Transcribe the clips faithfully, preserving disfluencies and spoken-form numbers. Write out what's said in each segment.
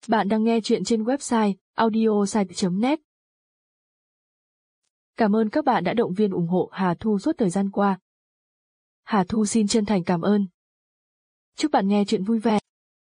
Bạn đang nghe chuyện trên website audiosite chấm net. Cảm ơn các bạn đã động viên ủng hộ Hà Thu suốt thời gian qua. Hà Thu xin chân thành cảm ơn. Chúc bạn nghe chuyện vui vẻ.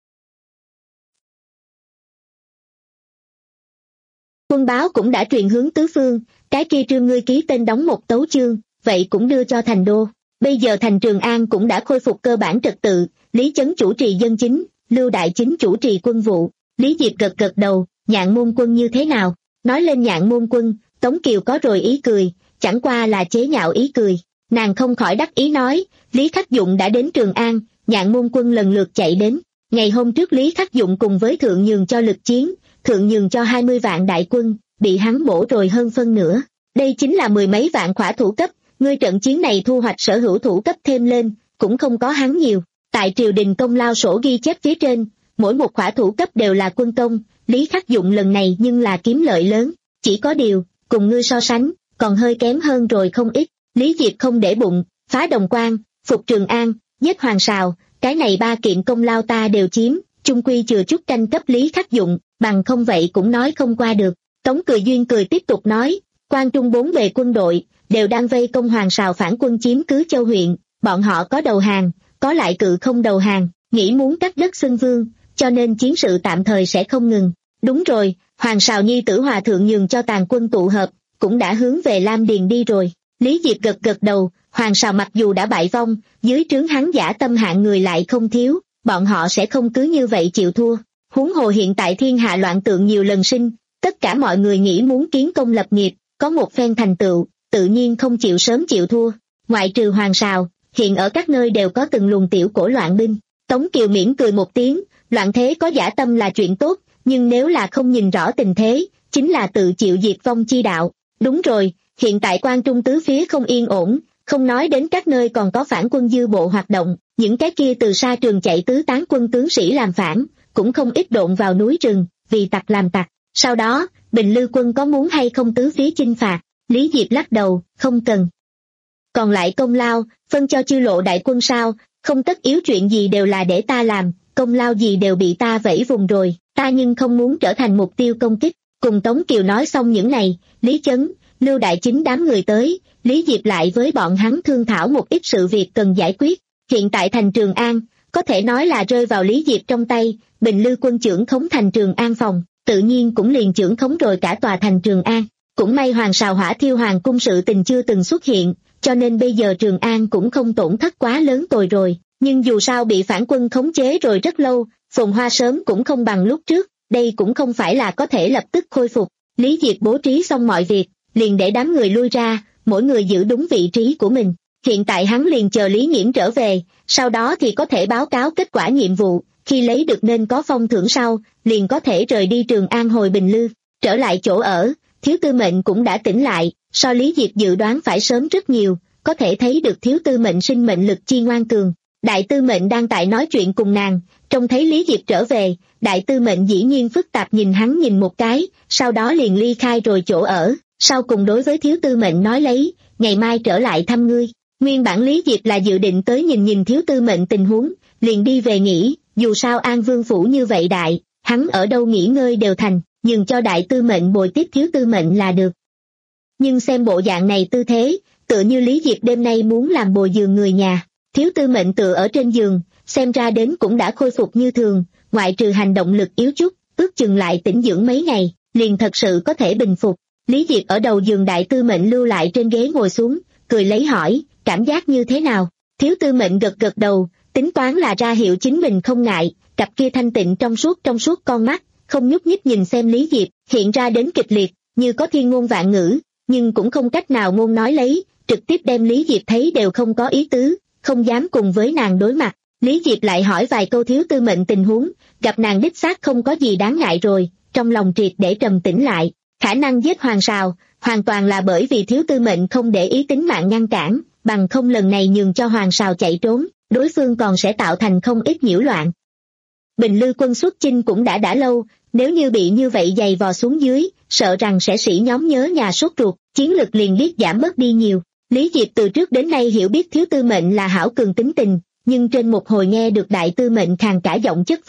Quân báo cũng đã truyền hướng tứ phương, cái kia Trương ngươi ký tên đóng một tấu chương, vậy cũng đưa cho thành đô. Bây giờ thành Trường An cũng đã khôi phục cơ bản trật tự, Lý Chấn chủ trì dân chính, Lưu Đại Chính chủ trì quân vụ. Lý Diệp gật gật đầu, Nhạn Môn Quân như thế nào? Nói lên Nhạn Môn Quân, Tống Kiều có rồi ý cười, chẳng qua là chế nhạo ý cười. Nàng không khỏi đắc ý nói, Lý Khắc Dụng đã đến Trường An, Nhạn Môn Quân lần lượt chạy đến. Ngày hôm trước Lý Khắc Dụng cùng với Thượng Nhường cho lực chiến, Thượng Nhường cho hai mươi vạn đại quân, bị hắn bổ rồi hơn phân nửa. Đây chính là mười mấy vạn khỏa thủ cấp, ngươi trận chiến này thu hoạch sở hữu thủ cấp thêm lên, cũng không có hắn nhiều. Tại triều đình công lao sổ ghi chép phía trên, mỗi một khỏa thủ cấp đều là quân công, Lý Khắc Dụng lần này nhưng là kiếm lợi lớn, chỉ có điều, cùng ngươi so sánh, còn hơi kém hơn rồi không ít. Lý Diệp không để bụng, phá Đồng Quan, phục Trường An, giết Hoàng Sào, cái này ba kiện công lao ta đều chiếm, chung quy chừa chút tranh cấp Lý Khắc Dụng, bằng không vậy cũng nói không qua được. Tống Cười Duyên cười tiếp tục nói, Quan Trung bốn bề quân đội, đều đang vây công Hoàng Sào phản quân chiếm cứ Châu huyện, bọn họ có đầu hàng, có lại cự không đầu hàng, nghĩ muốn cắt đất xưng vương, cho nên chiến sự tạm thời sẽ không ngừng. Đúng rồi, Hoàng Sào nhi tử Hòa Thượng Nhường cho tàn quân tụ hợp, cũng đã hướng về Lam Điền đi rồi. Lý Diệp gật gật đầu, Hoàng Sào mặc dù đã bại vong, dưới trướng hắn giả tâm hạng người lại không thiếu, bọn họ sẽ không cứ như vậy chịu thua. Huống hồ hiện tại thiên hạ loạn tượng nhiều lần sinh, tất cả mọi người nghĩ muốn kiến công lập nghiệp, có một phen thành tựu, tự nhiên không chịu sớm chịu thua. Ngoại trừ Hoàng Sào, hiện ở các nơi đều có từng luồng tiểu cổ loạn binh. Tống Kiều mỉm cười một tiếng, loạn thế có giả tâm là chuyện tốt, nhưng nếu là không nhìn rõ tình thế, chính là tự chịu diệt vong chi đạo. Đúng rồi, hiện tại Quan Trung tứ phía không yên ổn, không nói đến các nơi còn có phản quân dư bộ hoạt động, những cái kia từ xa trường chạy tứ tán quân tướng sĩ làm phản, cũng không ít độn vào núi rừng, vì tặc làm tặc. Sau đó, Bình Lư quân có muốn hay không tứ phía chinh phạt? Lý Diệp lắc đầu, không cần. Còn lại công lao, phân cho chư lộ đại quân sao, không tất yếu chuyện gì đều là để ta làm, công lao gì đều bị ta vẫy vùng rồi, ta nhưng không muốn trở thành mục tiêu công kích. Cùng Tống Kiều nói xong những này, Lý Chấn, Lưu Đại Chính đám người tới, Lý Diệp lại với bọn hắn thương thảo một ít sự việc cần giải quyết. Hiện tại thành Trường An, có thể nói là rơi vào Lý Diệp trong tay, Bình Lư quân trưởng khống thành Trường An phòng, tự nhiên cũng liền trưởng khống rồi cả tòa thành Trường An. Cũng may Hoàng Sào hỏa thiêu hoàng cung sự tình chưa từng xuất hiện, cho nên bây giờ Trường An cũng không tổn thất quá lớn tồi rồi. Nhưng dù sao bị phản quân khống chế rồi rất lâu, phồn hoa sớm cũng không bằng lúc trước, đây cũng không phải là có thể lập tức khôi phục. Lý Diệp bố trí xong mọi việc, liền để đám người lui ra, mỗi người giữ đúng vị trí của mình. Hiện tại hắn liền chờ Lý Nghiễm trở về, sau đó thì có thể báo cáo kết quả nhiệm vụ, khi lấy được nên có phong thưởng sau, liền có thể rời đi Trường An hồi Bình Lư. Trở lại chỗ ở, Thiếu Tư Mệnh cũng đã tỉnh lại, so Lý Diệp dự đoán phải sớm rất nhiều, có thể thấy được Thiếu Tư Mệnh sinh mệnh lực chi ngoan cường. Đại Tư Mệnh đang tại nói chuyện cùng nàng, trông thấy Lý Diệp trở về, Đại Tư Mệnh dĩ nhiên phức tạp nhìn hắn nhìn một cái, sau đó liền ly khai rồi chỗ ở, sau cùng đối với Thiếu Tư Mệnh nói lấy, ngày mai trở lại thăm ngươi. Nguyên bản Lý Diệp là dự định tới nhìn nhìn Thiếu Tư Mệnh tình huống, liền đi về nghỉ, dù sao An Vương phủ như vậy đại, hắn ở đâu nghỉ ngơi đều thành, nhường cho Đại Tư Mệnh bồi tiếp Thiếu Tư Mệnh là được. Nhưng xem bộ dạng này tư thế, tựa như Lý Diệp đêm nay muốn làm bồi giường người nhà. Thiếu Tư Mệnh tựa ở trên giường, xem ra đến cũng đã khôi phục như thường, ngoại trừ hành động lực yếu chút, ước chừng lại tĩnh dưỡng mấy ngày, liền thật sự có thể bình phục. Lý Diệp ở đầu giường Đại Tư Mệnh lưu lại trên ghế ngồi xuống, cười lấy hỏi, cảm giác như thế nào? Thiếu Tư Mệnh gật gật đầu, tính toán là ra hiệu chính mình không ngại, cặp kia thanh tịnh trong suốt trong suốt con mắt, không nhúc nhích nhìn xem Lý Diệp, hiện ra đến kịch liệt, như có thiên ngôn vạn ngữ, nhưng cũng không cách nào ngôn nói lấy, trực tiếp đem Lý Diệp thấy đều không có ý tứ, không dám cùng với nàng đối mặt. Lý Diệp lại hỏi vài câu Thiếu Tư Mệnh tình huống, gặp nàng đích xác không có gì đáng ngại rồi, trong lòng triệt để trầm tĩnh lại. Khả năng giết Hoàng Sào, hoàn toàn là bởi vì Thiếu Tư Mệnh không để ý tính mạng ngăn cản, bằng không lần này nhường cho Hoàng Sào chạy trốn, đối phương còn sẽ tạo thành không ít nhiễu loạn. Bình Lư quân xuất chinh cũng đã đã lâu, nếu như bị như vậy giày vò xuống dưới, sợ rằng sẽ sĩ nhóm nhớ nhà sốt ruột, chiến lực liền biết giảm bớt đi nhiều. Lý Diệp từ trước đến nay hiểu biết Thiếu Tư Mệnh là hảo cường tính tình, nhưng trên một hồi nghe được Đại Tư Mệnh khàn cả giọng chất vấn,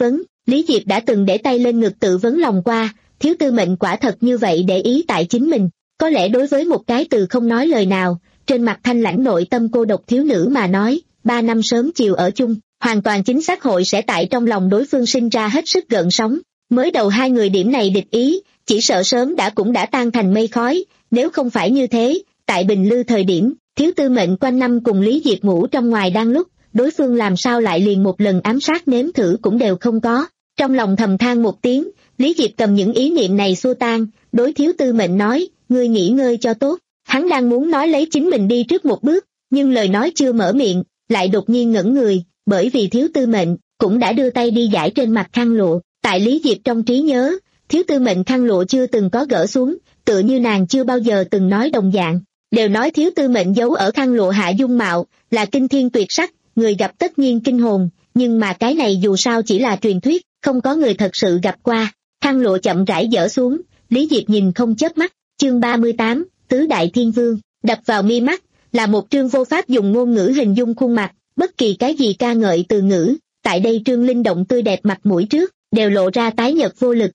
Lý Diệp đã từng để tay lên ngực tự vấn lòng qua, Thiếu Tư Mệnh quả thật như vậy để ý tại chính mình. Có lẽ đối với một cái từ không nói lời nào, trên mặt thanh lãnh nội tâm cô độc thiếu nữ mà nói, ba năm sớm chiều ở chung, hoàn toàn chính xác hội sẽ tại trong lòng đối phương sinh ra hết sức gợn sóng. Mới đầu hai người điểm này địch ý, chỉ sợ sớm đã cũng đã tan thành mây khói, nếu không phải như thế, tại Bình Lư thời điểm, Thiếu Tư Mệnh quanh năm cùng Lý Diệp ngủ trong ngoài đang lúc, đối phương làm sao lại liền một lần ám sát nếm thử cũng đều không có. Trong lòng thầm than một tiếng, Lý Diệp cầm những ý niệm này xua tan, đối Thiếu Tư Mệnh nói, ngươi nghỉ ngơi cho tốt. Hắn đang muốn nói lấy chính mình đi trước một bước, nhưng lời nói chưa mở miệng, lại đột nhiên ngẩn người, bởi vì Thiếu Tư Mệnh cũng đã đưa tay đi giải trên mặt khăn lụa. Tại Lý Diệp trong trí nhớ, Thiếu Tư Mệnh khăn lụa chưa từng có gỡ xuống, tựa như nàng chưa bao giờ từng nói đồng dạng. Đều nói Thiếu Tư Mệnh giấu ở khăn lụa hạ dung mạo, là kinh thiên tuyệt sắc, người gặp tất nhiên kinh hồn, nhưng mà cái này dù sao chỉ là truyền thuyết, không có người thật sự gặp qua. Khăn lụa chậm rãi dỡ xuống, Lý Diệp nhìn không chớp mắt. Chương ba mươi tám, Tứ Đại Thiên Vương, đập vào mi mắt, là một trương vô pháp dùng ngôn ngữ hình dung khuôn mặt, bất kỳ cái gì ca ngợi từ ngữ, tại đây trương linh động tươi đẹp mặt mũi trước, đều lộ ra tái nhợt vô lực.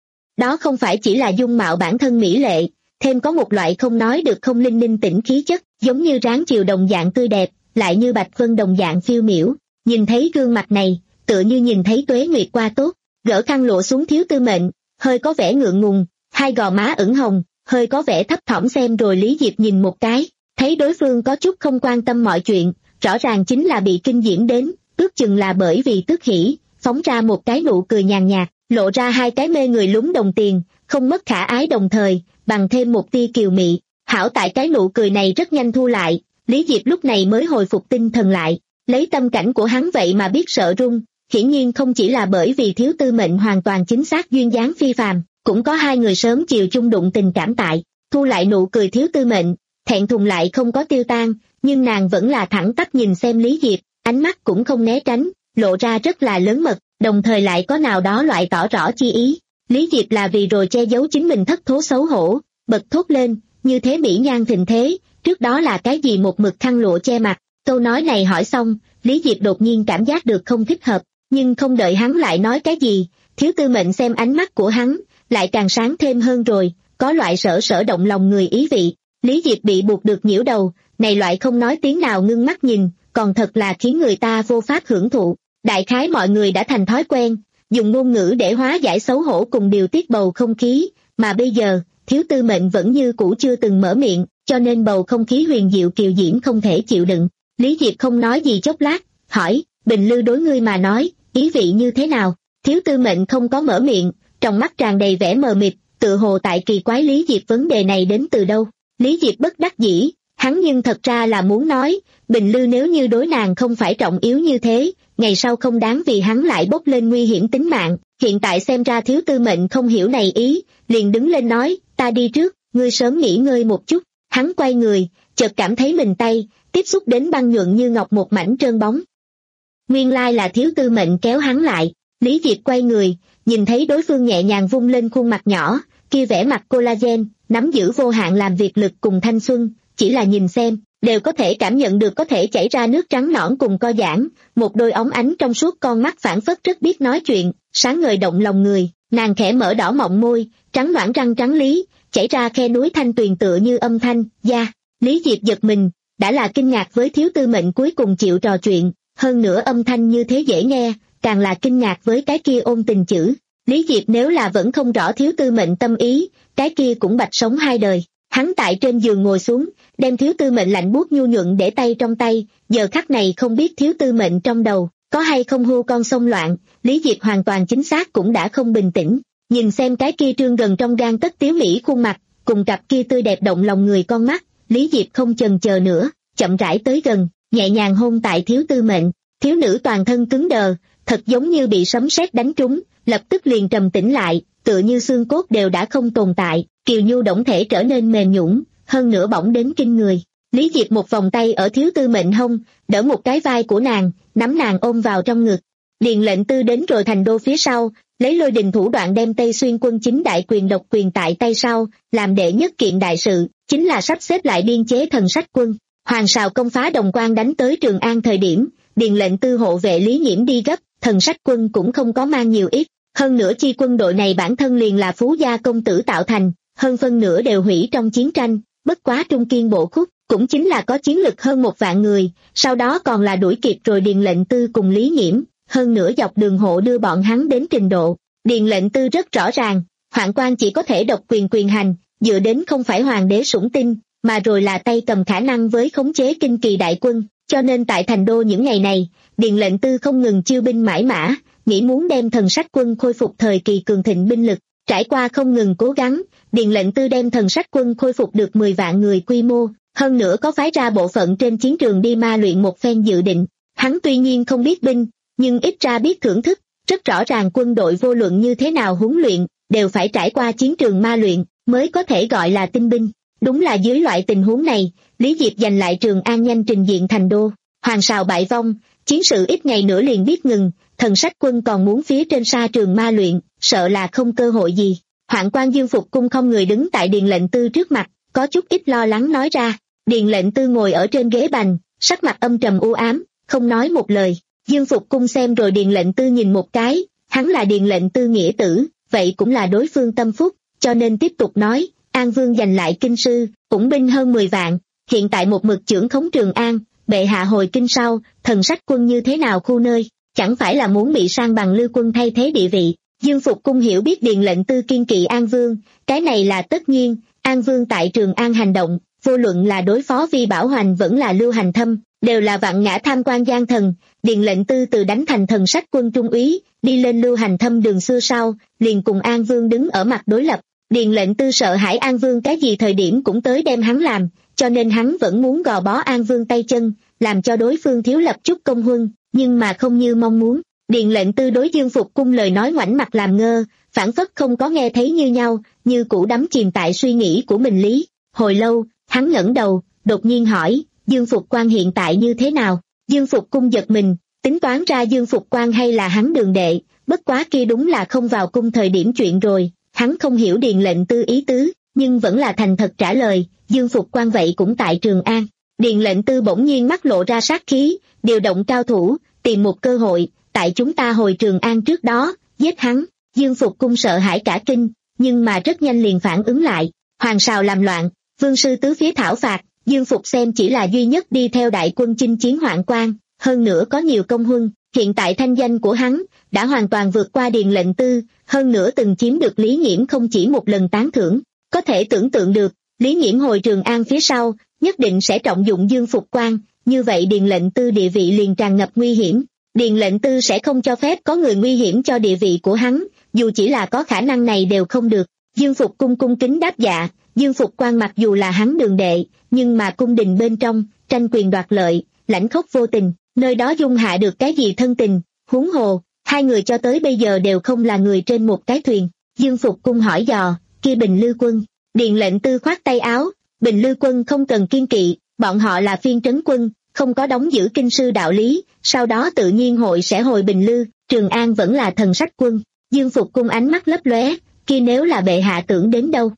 Đó không phải chỉ là dung mạo bản thân mỹ lệ, thêm có một loại không nói được không linh ninh tĩnh khí chất, giống như ráng chiều đồng dạng tươi đẹp, lại như bạch vân đồng dạng phiêu miểu. Nhìn thấy gương mặt này, tựa như nhìn thấy tuế nguyệt qua tốt, gỡ khăn lụa xuống Thiếu Tư Mệnh, hơi có vẻ ngượng ngùng, hai gò má ửng hồng, hơi có vẻ thấp thỏm xem rồi Lý Diệp nhìn một cái, thấy đối phương có chút không quan tâm mọi chuyện, rõ ràng chính là bị kinh diễm đến, ước chừng là bởi vì tức hỉ, phóng ra một cái nụ cười nhàn nhạt, lộ ra hai cái mê người lúng đồng tiền, không mất khả ái đồng thời, bằng thêm một tia kiều mị. Hảo tại cái nụ cười này rất nhanh thu lại, Lý Diệp lúc này mới hồi phục tinh thần lại, lấy tâm cảnh của hắn vậy mà biết sợ run, hiển nhiên không chỉ là bởi vì Thiếu Tư Mệnh hoàn toàn chính xác duyên dáng phi phàm, cũng có hai người sớm chiều chung đụng tình cảm tại. Thu lại nụ cười Thiếu Tư Mệnh, thẹn thùng lại không có tiêu tan, nhưng nàng vẫn là thẳng tắp nhìn xem Lý Diệp, ánh mắt cũng không né tránh, lộ ra rất là lớn mật, đồng thời lại có nào đó loại tỏ rõ chi ý. Lý Diệp là vì rồi che giấu chính mình thất thố xấu hổ, bật thốt lên, như thế mỹ nhan thịnh thế, trước đó là cái gì một mực khăn lụa che mặt. Câu nói này hỏi xong, Lý Diệp đột nhiên cảm giác được không thích hợp, nhưng không đợi hắn lại nói cái gì, Thiếu Tư Mệnh xem ánh mắt của hắn, lại càng sáng thêm hơn rồi, có loại sở sở động lòng người ý vị. Lý Diệp bị buộc được nhiễu đầu, này loại không nói tiếng nào ngưng mắt nhìn, còn thật là khiến người ta vô pháp hưởng thụ. Đại khái mọi người đã thành thói quen, dùng ngôn ngữ để hóa giải xấu hổ cùng điều tiết bầu không khí, mà bây giờ, Thiếu Tư Mệnh vẫn như cũ chưa từng mở miệng, cho nên bầu không khí huyền diệu kiều diễm không thể chịu đựng. Lý Diệp không nói gì chốc lát, hỏi, Bình Lư đối ngươi mà nói, ý vị như thế nào? Thiếu Tư Mệnh không có mở miệng, trong mắt tràn đầy vẻ mờ mịt, tự hồ tại kỳ quái Lý Diệp vấn đề này đến từ đâu. Lý Diệp bất đắc dĩ, hắn nhưng thật ra là muốn nói, Bình Lư nếu như đối nàng không phải trọng yếu như thế, ngày sau không đáng vì hắn lại bốc lên nguy hiểm tính mạng. Hiện tại xem ra Thiếu Tư Mệnh không hiểu này ý, liền đứng lên nói, ta đi trước, ngươi sớm nghỉ ngơi một chút. Hắn quay người, chợt cảm thấy mình tay tiếp xúc đến băng nhuận như ngọc một mảnh trơn bóng. Nguyên lai là Thiếu Tư Mệnh kéo hắn lại. Lý Diệp quay người, nhìn thấy đối phương nhẹ nhàng vung lên khuôn mặt nhỏ, kia vẻ mặt collagen, nắm giữ vô hạn làm việc lực cùng thanh xuân, chỉ là nhìn xem, đều có thể cảm nhận được có thể chảy ra nước trắng nõn cùng co giãn, một đôi óng ánh trong suốt con mắt phảng phất rất biết nói chuyện, sáng ngời động lòng người. Nàng khẽ mở đỏ mọng môi, trắng nõn răng trắng lý, chảy ra khe núi thanh tuyền tựa như âm thanh, da. Lý Diệp giật mình, đã là kinh ngạc với Thiếu Tư Mệnh cuối cùng chịu trò chuyện, hơn nữa âm thanh như thế dễ nghe, càng là kinh ngạc với cái kia ôn tình chữ. Lý Diệp nếu là vẫn không rõ Thiếu Tư Mệnh tâm ý, cái kia cũng bạch sống hai đời. Hắn tại trên giường ngồi xuống, đem Thiếu Tư Mệnh lạnh buốt nhu nhuận để tay trong tay, giờ khắc này không biết Thiếu Tư Mệnh trong đầu có hay không hưu con sông loạn, Lý Diệp hoàn toàn chính xác cũng đã không bình tĩnh. Nhìn xem cái kia trương gần trong gan tất tiếu mỹ khuôn mặt, cùng cặp kia tươi đẹp động lòng người con mắt, Lý Diệp không chần chờ nữa, chậm rãi tới gần, nhẹ nhàng hôn tại Thiếu Tư Mệnh. Thiếu nữ toàn thân cứng đờ, thật giống như bị sấm sét đánh trúng, lập tức liền trầm tĩnh lại, tựa như xương cốt đều đã không tồn tại, kiều nhu động thể trở nên mềm nhũn, hơn nữa bỏng đến kinh người. Lý Diệp một vòng tay ở Thiếu Tư Mệnh hông, đỡ một cái vai của nàng, nắm nàng ôm vào trong ngực. Điền lệnh tư đến rồi thành đô phía sau, lấy lôi đình thủ đoạn đem Tây Xuyên quân chính đại quyền độc quyền tại tay sau, làm đệ nhất kiện đại sự, chính là sắp xếp lại biên chế thần sách quân. Hoàng Sào công phá Đồng Quan đánh tới Trường An thời điểm, Điền lệnh tư hộ vệ Lý Nhiễm đi gấp, thần sách quân cũng không có mang nhiều ít, hơn nữa chi quân đội này bản thân liền là phú gia công tử tạo thành, hơn phân nửa đều hủy trong chiến tranh, bất quá Trung Kiên bộ khúc, cũng chính là có chiến lực hơn một vạn người, sau đó còn là đuổi kịp rồi Điền Lệnh Tư cùng Lý Nhiễm, hơn nữa dọc đường hộ đưa bọn hắn đến trình độ. Điền Lệnh Tư rất rõ ràng, hoạn quan chỉ có thể độc quyền quyền hành, dựa đến không phải hoàng đế sủng tin, mà rồi là tay cầm khả năng với khống chế kinh kỳ đại quân, cho nên tại thành đô những ngày này, Điền Lệnh Tư không ngừng chiêu binh mãi mã, nghĩ muốn đem thần sách quân khôi phục thời kỳ cường thịnh binh lực, trải qua không ngừng cố gắng, Điền Lệnh Tư đem thần sách quân khôi phục được mười vạn người quy mô, hơn nữa có phái ra bộ phận trên chiến trường đi ma luyện một phen dự định. Hắn tuy nhiên không biết binh, nhưng ít ra biết thưởng thức, rất rõ ràng quân đội vô luận như thế nào huấn luyện, đều phải trải qua chiến trường ma luyện, mới có thể gọi là tinh binh. Đúng là dưới loại tình huống này, Lý Diệp giành lại Trường An nhanh trình diện thành đô, hoàng sào bại vong, chiến sự ít ngày nữa liền biết ngừng, thần sách quân còn muốn phía trên sa trường ma luyện, sợ là không cơ hội gì. Hoạn quan Dương Phục Cung không người đứng tại Điền Lệnh Tư trước mặt, có chút ít lo lắng nói ra. Điền Lệnh Tư ngồi ở trên ghế bành, sắc mặt âm trầm u ám, không nói một lời. Dương Phục Cung xem rồi Điền Lệnh Tư nhìn một cái, hắn là Điền Lệnh Tư nghĩa tử, vậy cũng là đối phương tâm phúc, cho nên tiếp tục nói, An Vương giành lại kinh sư, ủng binh hơn mười vạn, hiện tại một mực trưởng khống Trường An, bệ hạ hồi kinh sau, thần sách quân như thế nào khu nơi, chẳng phải là muốn bị sang bằng Lư quân thay thế địa vị. Dương Phục Cung hiểu biết Điền Lệnh Tư kiên kỵ An Vương, cái này là tất nhiên, An Vương tại Trường An hành động, vô luận là đối phó Vi Bảo Hoành vẫn là Lưu Hành Thâm, đều là vạn ngã tham quan gian thần. Điền Lệnh Tư từ đánh thành thần sách quân trung úy, đi lên Lưu Hành Thâm đường xưa sau, liền cùng An Vương đứng ở mặt đối lập. Điền Lệnh Tư sợ hãi An Vương cái gì thời điểm cũng tới đem hắn làm, cho nên hắn vẫn muốn gò bó An Vương tay chân, làm cho đối phương thiếu lập chút công huân, nhưng mà không như mong muốn. Điền Lệnh Tư đối Dương Phục Cung lời nói ngoảnh mặt làm ngơ, phản phất không có nghe thấy như nhau, như cũ đắm chìm tại suy nghĩ của mình lý. Hồi lâu, hắn ngẩng đầu, đột nhiên hỏi, Dương Phục Quan hiện tại như thế nào? Dương Phục Cung giật mình, tính toán ra Dương Phục Quan hay là hắn đường đệ, bất quá kia đúng là không vào cung thời điểm chuyện rồi. Hắn không hiểu Điền Lệnh Tư ý tứ, nhưng vẫn là thành thật trả lời, Dương Phục Quan vậy cũng tại Trường An. Điền Lệnh Tư bỗng nhiên mắt lộ ra sát khí, điều động cao thủ, tìm một cơ hội, tại chúng ta hồi Trường An trước đó, giết hắn. Dương Phục Cung sợ hãi cả kinh, nhưng mà rất nhanh liền phản ứng lại, hoàng sào làm loạn, vương sư tứ phía thảo phạt, Dương Phục xem chỉ là duy nhất đi theo đại quân chinh chiến hoạn quan, hơn nữa có nhiều công huân, hiện tại thanh danh của hắn đã hoàn toàn vượt qua Điền Lệnh Tư, hơn nữa từng chiếm được Lý Nhiễm không chỉ một lần tán thưởng, có thể tưởng tượng được, Lý Nhiễm hồi Trường An phía sau, nhất định sẽ trọng dụng Dương Phục Quan, như vậy Điền Lệnh Tư địa vị liền tràn ngập nguy hiểm. Điền Lệnh Tư sẽ không cho phép có người nguy hiểm cho địa vị của hắn, dù chỉ là có khả năng này đều không được. Dương Phục Cung cung kính đáp dạ, Dương Phục Quan mặc dù là hắn đường đệ, nhưng mà cung đình bên trong, tranh quyền đoạt lợi, lãnh khốc vô tình, nơi đó dung hạ được cái gì thân tình, huống hồ, hai người cho tới bây giờ đều không là người trên một cái thuyền. Dương Phục Cung hỏi dò, kia Bình Lư quân? Điền Lệnh Tư khoát tay áo, Bình Lư quân không cần kiên kỵ, bọn họ là phiên trấn quân, không có đóng giữ kinh sư đạo lý, sau đó tự nhiên hội sẽ hồi Bình Lư, Trường An vẫn là thần sách quân. Dương Phục Cung ánh mắt lấp lóe, kia nếu là bệ hạ tưởng đến đâu?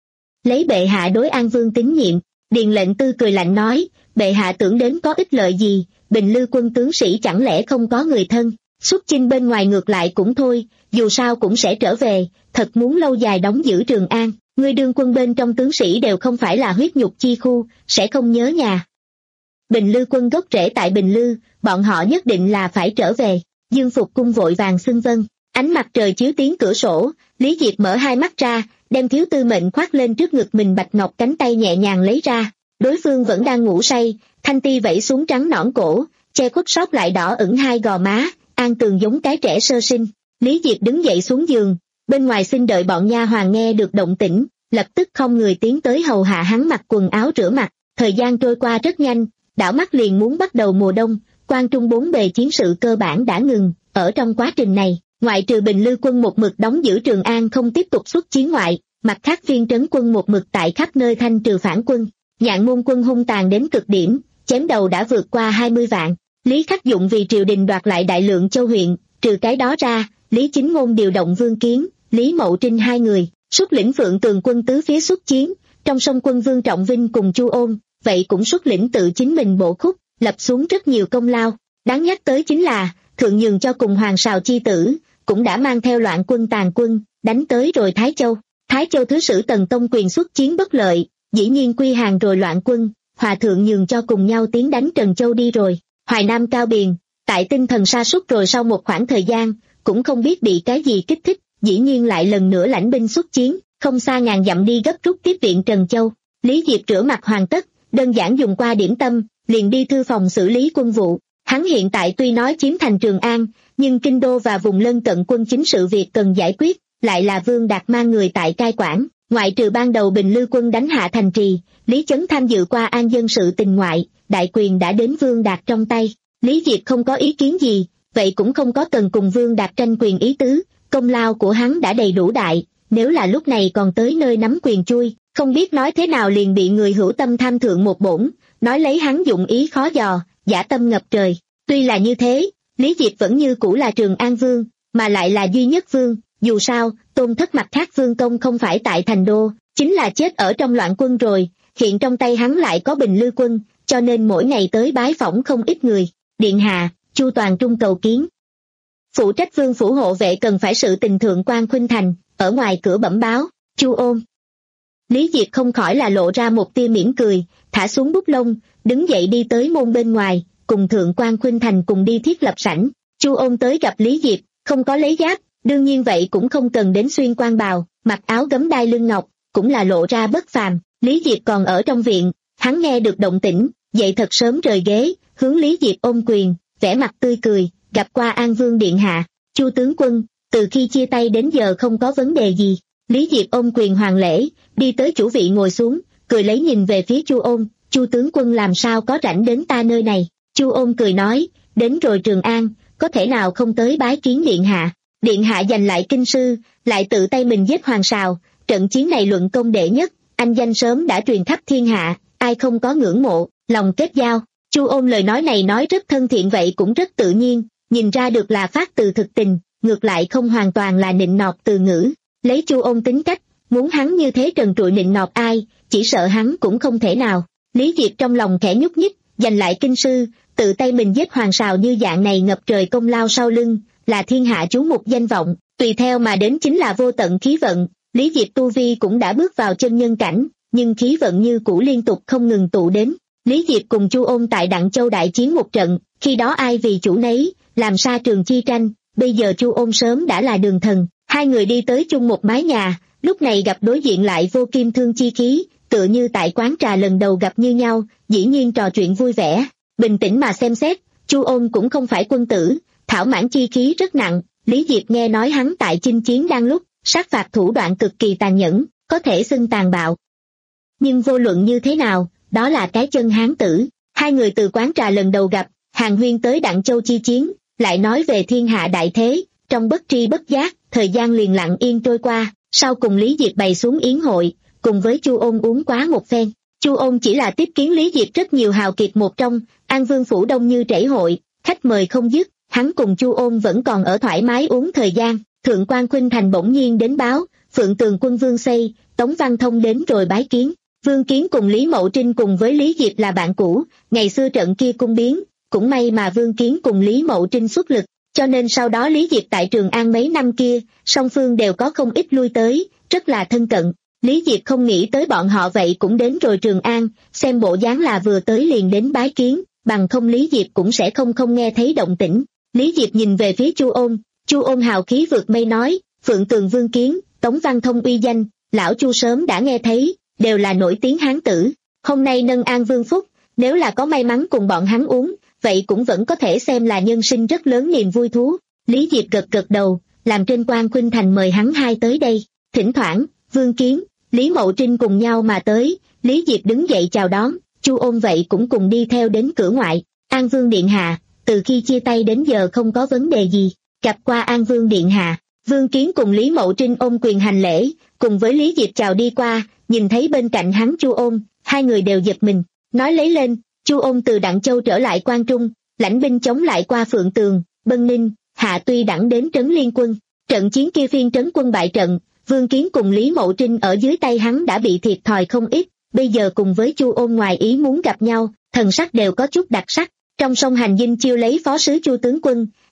Lấy bệ hạ đối An Vương tín nhiệm, Điền Lệnh Tư cười lạnh nói, bệ hạ tưởng đến có ích lợi gì, Bình Lư quân tướng sĩ chẳng lẽ không có người thân, xuất chinh bên ngoài ngược lại cũng thôi, dù sao cũng sẽ trở về, thật muốn lâu dài đóng giữ Trường An, người đương quân bên trong tướng sĩ đều không phải là huyết nhục chi khu, sẽ không nhớ nhà. Bình Lư quân gốc rễ tại Bình Lư, bọn họ nhất định là phải trở về. Dương Phục Cung vội vàng xưng vâng. Ánh mặt trời chiếu tiến cửa sổ, Lý Diệp mở hai mắt ra, đem Thiếu Tư Mệnh khoác lên trước ngực mình bạch ngọc cánh tay nhẹ nhàng lấy ra. Đối phương vẫn đang ngủ say, thanh ti vẫy xuống trắng nõn cổ, che khuất sót lại đỏ ửng hai gò má, an tường giống cái trẻ sơ sinh. Lý Diệp đứng dậy xuống giường, bên ngoài xin đợi bọn nha hoàn nghe được động tĩnh, lập tức không người tiến tới hầu hạ hắn mặc quần áo rửa mặt. Thời gian trôi qua rất nhanh, đảo mắt liền muốn bắt đầu mùa đông, quan trung bốn bề chiến sự cơ bản đã ngừng. Ở trong quá trình này, ngoại trừ Bình Lư quân một mực đóng giữ Trường An không tiếp tục xuất chiến ngoại, mặt khác phiên trấn quân một mực tại khắp nơi thanh trừ phản quân. Nhạn Môn quân hung tàn đến cực điểm, chém đầu đã vượt qua hai mươi vạn. Lý Khắc Dụng vì triều đình đoạt lại đại lượng châu huyện, trừ cái đó ra, Lý Chính Ngôn điều động Vương Kiến, Lý Mậu Trinh hai người, xuất lĩnh Phượng Tường quân tứ phía xuất chiến, trong sông quân Vương Trọng Vinh cùng Chu Ôn, vậy cũng xuất lĩnh tự chính mình bộ khúc, lập xuống rất nhiều công lao. Đáng nhắc tới chính là, thượng nhường cho cùng Hoàng Sào chi tử, cũng đã mang theo loạn quân tàn quân, đánh tới rồi Thái Châu. Thái Châu thứ sử Tần Tông Quyền xuất chiến bất lợi, dĩ nhiên quy hàng rồi loạn quân, hòa thượng nhường cho cùng nhau tiến đánh Trần Châu đi rồi. Hoài Nam Cao Biền, tại tinh thần sa sút rồi sau một khoảng thời gian, cũng không biết bị cái gì kích thích, dĩ nhiên lại lần nữa lãnh binh xuất chiến, không xa ngàn dặm đi gấp rút tiếp viện Trần Châu. Lý Diệp rửa mặt hoàn tất, đơn giản dùng qua điểm tâm, liền đi thư phòng xử lý quân vụ. Hắn hiện tại tuy nói chiếm thành Trường An, nhưng kinh đô và vùng lân cận quân chính sự việc cần giải quyết, lại là Vương Đạt mang người tại cai quản, ngoại trừ ban đầu Bình Lư quân đánh hạ thành trì, Lý Chấn tham dự qua an dân sự tình ngoại, đại quyền đã đến Vương Đạt trong tay. Lý Diệp không có ý kiến gì, vậy cũng không có cần cùng Vương Đạt tranh quyền ý tứ, công lao của hắn đã đầy đủ đại, nếu là lúc này còn tới nơi nắm quyền chui, không biết nói thế nào liền bị người hữu tâm tham thượng một bổn, nói lấy hắn dụng ý khó dò, giả tâm ngập trời. Tuy là như thế, Lý Diệp vẫn như cũ là Trường An Vương, mà lại là duy nhất vương, dù sao, Tôn Thất mặt khác vương công không phải tại thành đô, chính là chết ở trong loạn quân rồi, hiện trong tay hắn lại có Bình Lư quân, cho nên mỗi ngày tới bái phỏng không ít người. Điện hạ, Chu Toàn Trung cầu kiến. Phụ trách vương phủ hộ vệ cần phải sự tình thượng quan Khuynh Thành, ở ngoài cửa bẩm báo, Chu ôn. Lý Diệp không khỏi là lộ ra một tia mỉm cười, thả xuống bút lông, đứng dậy đi tới môn bên ngoài, cùng thượng quan Khuynh Thành cùng đi thiết lập sảnh. Chu ôn tới gặp Lý Diệp, không có lấy giáp, đương nhiên vậy cũng không cần đến xuyên quan bào, mặc áo gấm đai lưng ngọc, cũng là lộ ra bất phàm. Lý Diệp còn ở trong viện, hắn nghe được động tĩnh, dậy thật sớm rời ghế, hướng Lý Diệp ôm quyền, vẻ mặt tươi cười, gặp qua An Vương điện hạ. Chu tướng quân, từ khi chia tay đến giờ không có vấn đề gì. Lý Diệp ôm quyền hoàng lễ, đi tới chủ vị ngồi xuống, cười lấy nhìn về phía Chu ôn, Chu tướng quân làm sao có rảnh đến ta nơi này. Chu ôn cười nói, đến rồi Trường An, có thể nào không tới bái kiến điện hạ. Điện hạ giành lại kinh sư, lại tự tay mình giết Hoàng Sào, trận chiến này luận công đệ nhất, anh danh sớm đã truyền khắp thiên hạ, ai không có ngưỡng mộ, lòng kết giao. Chu ôn lời nói này nói rất thân thiện vậy cũng rất tự nhiên, nhìn ra được là phát từ thực tình, ngược lại không hoàn toàn là nịnh nọt từ ngữ. Lấy Chu ôn tính cách, muốn hắn như thế trần trụi nịnh nọt ai, chỉ sợ hắn cũng không thể nào. Lý Diệp trong lòng khẽ nhúc nhích, giành lại kinh sư, tự tay mình giết Hoàng Sào như dạng này ngập trời công lao sau lưng, là thiên hạ chú mục danh vọng, tùy theo mà đến chính là vô tận khí vận. Lý Diệp tu vi cũng đã bước vào chân nhân cảnh, nhưng khí vận như cũ liên tục không ngừng tụ đến. Lý Diệp cùng Chu ôn tại Đặng Châu đại chiến một trận, khi đó ai vì chủ nấy, làm xa trường chi tranh, bây giờ Chu ôn sớm đã là đường thần, hai người đi tới chung một mái nhà, lúc này gặp đối diện lại vô kim thương chi khí, tựa như tại quán trà lần đầu gặp như nhau, dĩ nhiên trò chuyện vui vẻ. Bình tĩnh mà xem xét, Chu ôn cũng không phải quân tử, thảo mãn chi khí rất nặng. Lý Diệp nghe nói hắn tại chinh chiến đang lúc, sát phạt thủ đoạn cực kỳ tàn nhẫn, có thể xưng tàn bạo. Nhưng vô luận như thế nào, đó là cái chân hán tử. Hai người từ quán trà lần đầu gặp, hàng huyên tới Đặng Châu chi chiến, lại nói về thiên hạ đại thế, trong bất tri bất giác, thời gian liền lặng yên trôi qua. Sau cùng Lý Diệp bày xuống yến hội, cùng với Chu ôn uống quá một phen. Chu ôn chỉ là tiếp kiến Lý Diệp rất nhiều hào kiệt một trong, An Vương phủ đông như trảy hội, khách mời không dứt, hắn cùng Chu ôn vẫn còn ở thoải mái uống thời gian. Thượng quan Khuynh Thành bỗng nhiên đến báo, Phượng Tường quân Vương Xây, Tống Văn Thông đến rồi bái kiến. Vương Kiến cùng Lý Mậu Trinh cùng với Lý Diệp là bạn cũ, ngày xưa trận kia cung biến, cũng may mà Vương Kiến cùng Lý Mậu Trinh xuất lực, cho nên sau đó Lý Diệp tại Trường An mấy năm kia, song phương đều có không ít lui tới, rất là thân cận. Lý Diệp không nghĩ tới bọn họ vậy cũng đến rồi Trường An, xem bộ dáng là vừa tới liền đến bái kiến, bằng không Lý Diệp cũng sẽ không không nghe thấy động tĩnh. Lý Diệp nhìn về phía Chu ôn, Chu ôn hào khí vượt mây nói, Phượng Tường Vương Kiến, Tống Văn Thông uy danh, lão Chu sớm đã nghe thấy, đều là nổi tiếng hán tử. Hôm nay nâng An Vương phúc, nếu là có may mắn cùng bọn hắn uống, vậy cũng vẫn có thể xem là nhân sinh rất lớn niềm vui thú. Lý Diệp gật gật đầu, làm trên quan Khuynh Thành mời hắn hai tới đây. Thỉnh thoảng, Vương Kiến, Lý Mậu Trinh cùng nhau mà tới, Lý Diệp đứng dậy chào đón, Chu ôn vậy cũng cùng đi theo đến cửa ngoại. An Vương điện hạ, từ khi chia tay đến giờ không có vấn đề gì, gặp qua An Vương điện hạ. Vương Kiến cùng Lý Mậu Trinh ôm quyền hành lễ, cùng với Lý Diệp chào đi qua, nhìn thấy bên cạnh hắn Chu ôn, hai người đều giật mình, nói lấy lên. Chu ôn từ Đặng Châu trở lại Quan Trung, lãnh binh chống lại qua Phượng Tường, Bân Ninh, Hạ Tuy đẳng đến trấn Liên Quân. Trận chiến kia phiên trấn quân bại trận, Vương Kiến cùng Lý Mậu Trinh ở dưới tay hắn đã bị thiệt thòi không ít, bây giờ cùng với Chu ôn ngoài ý muốn gặp nhau, thần sắc đều có chút đặc sắc. Trong sông hành dinh chiêu lấy phó sứ Chu tướng quân,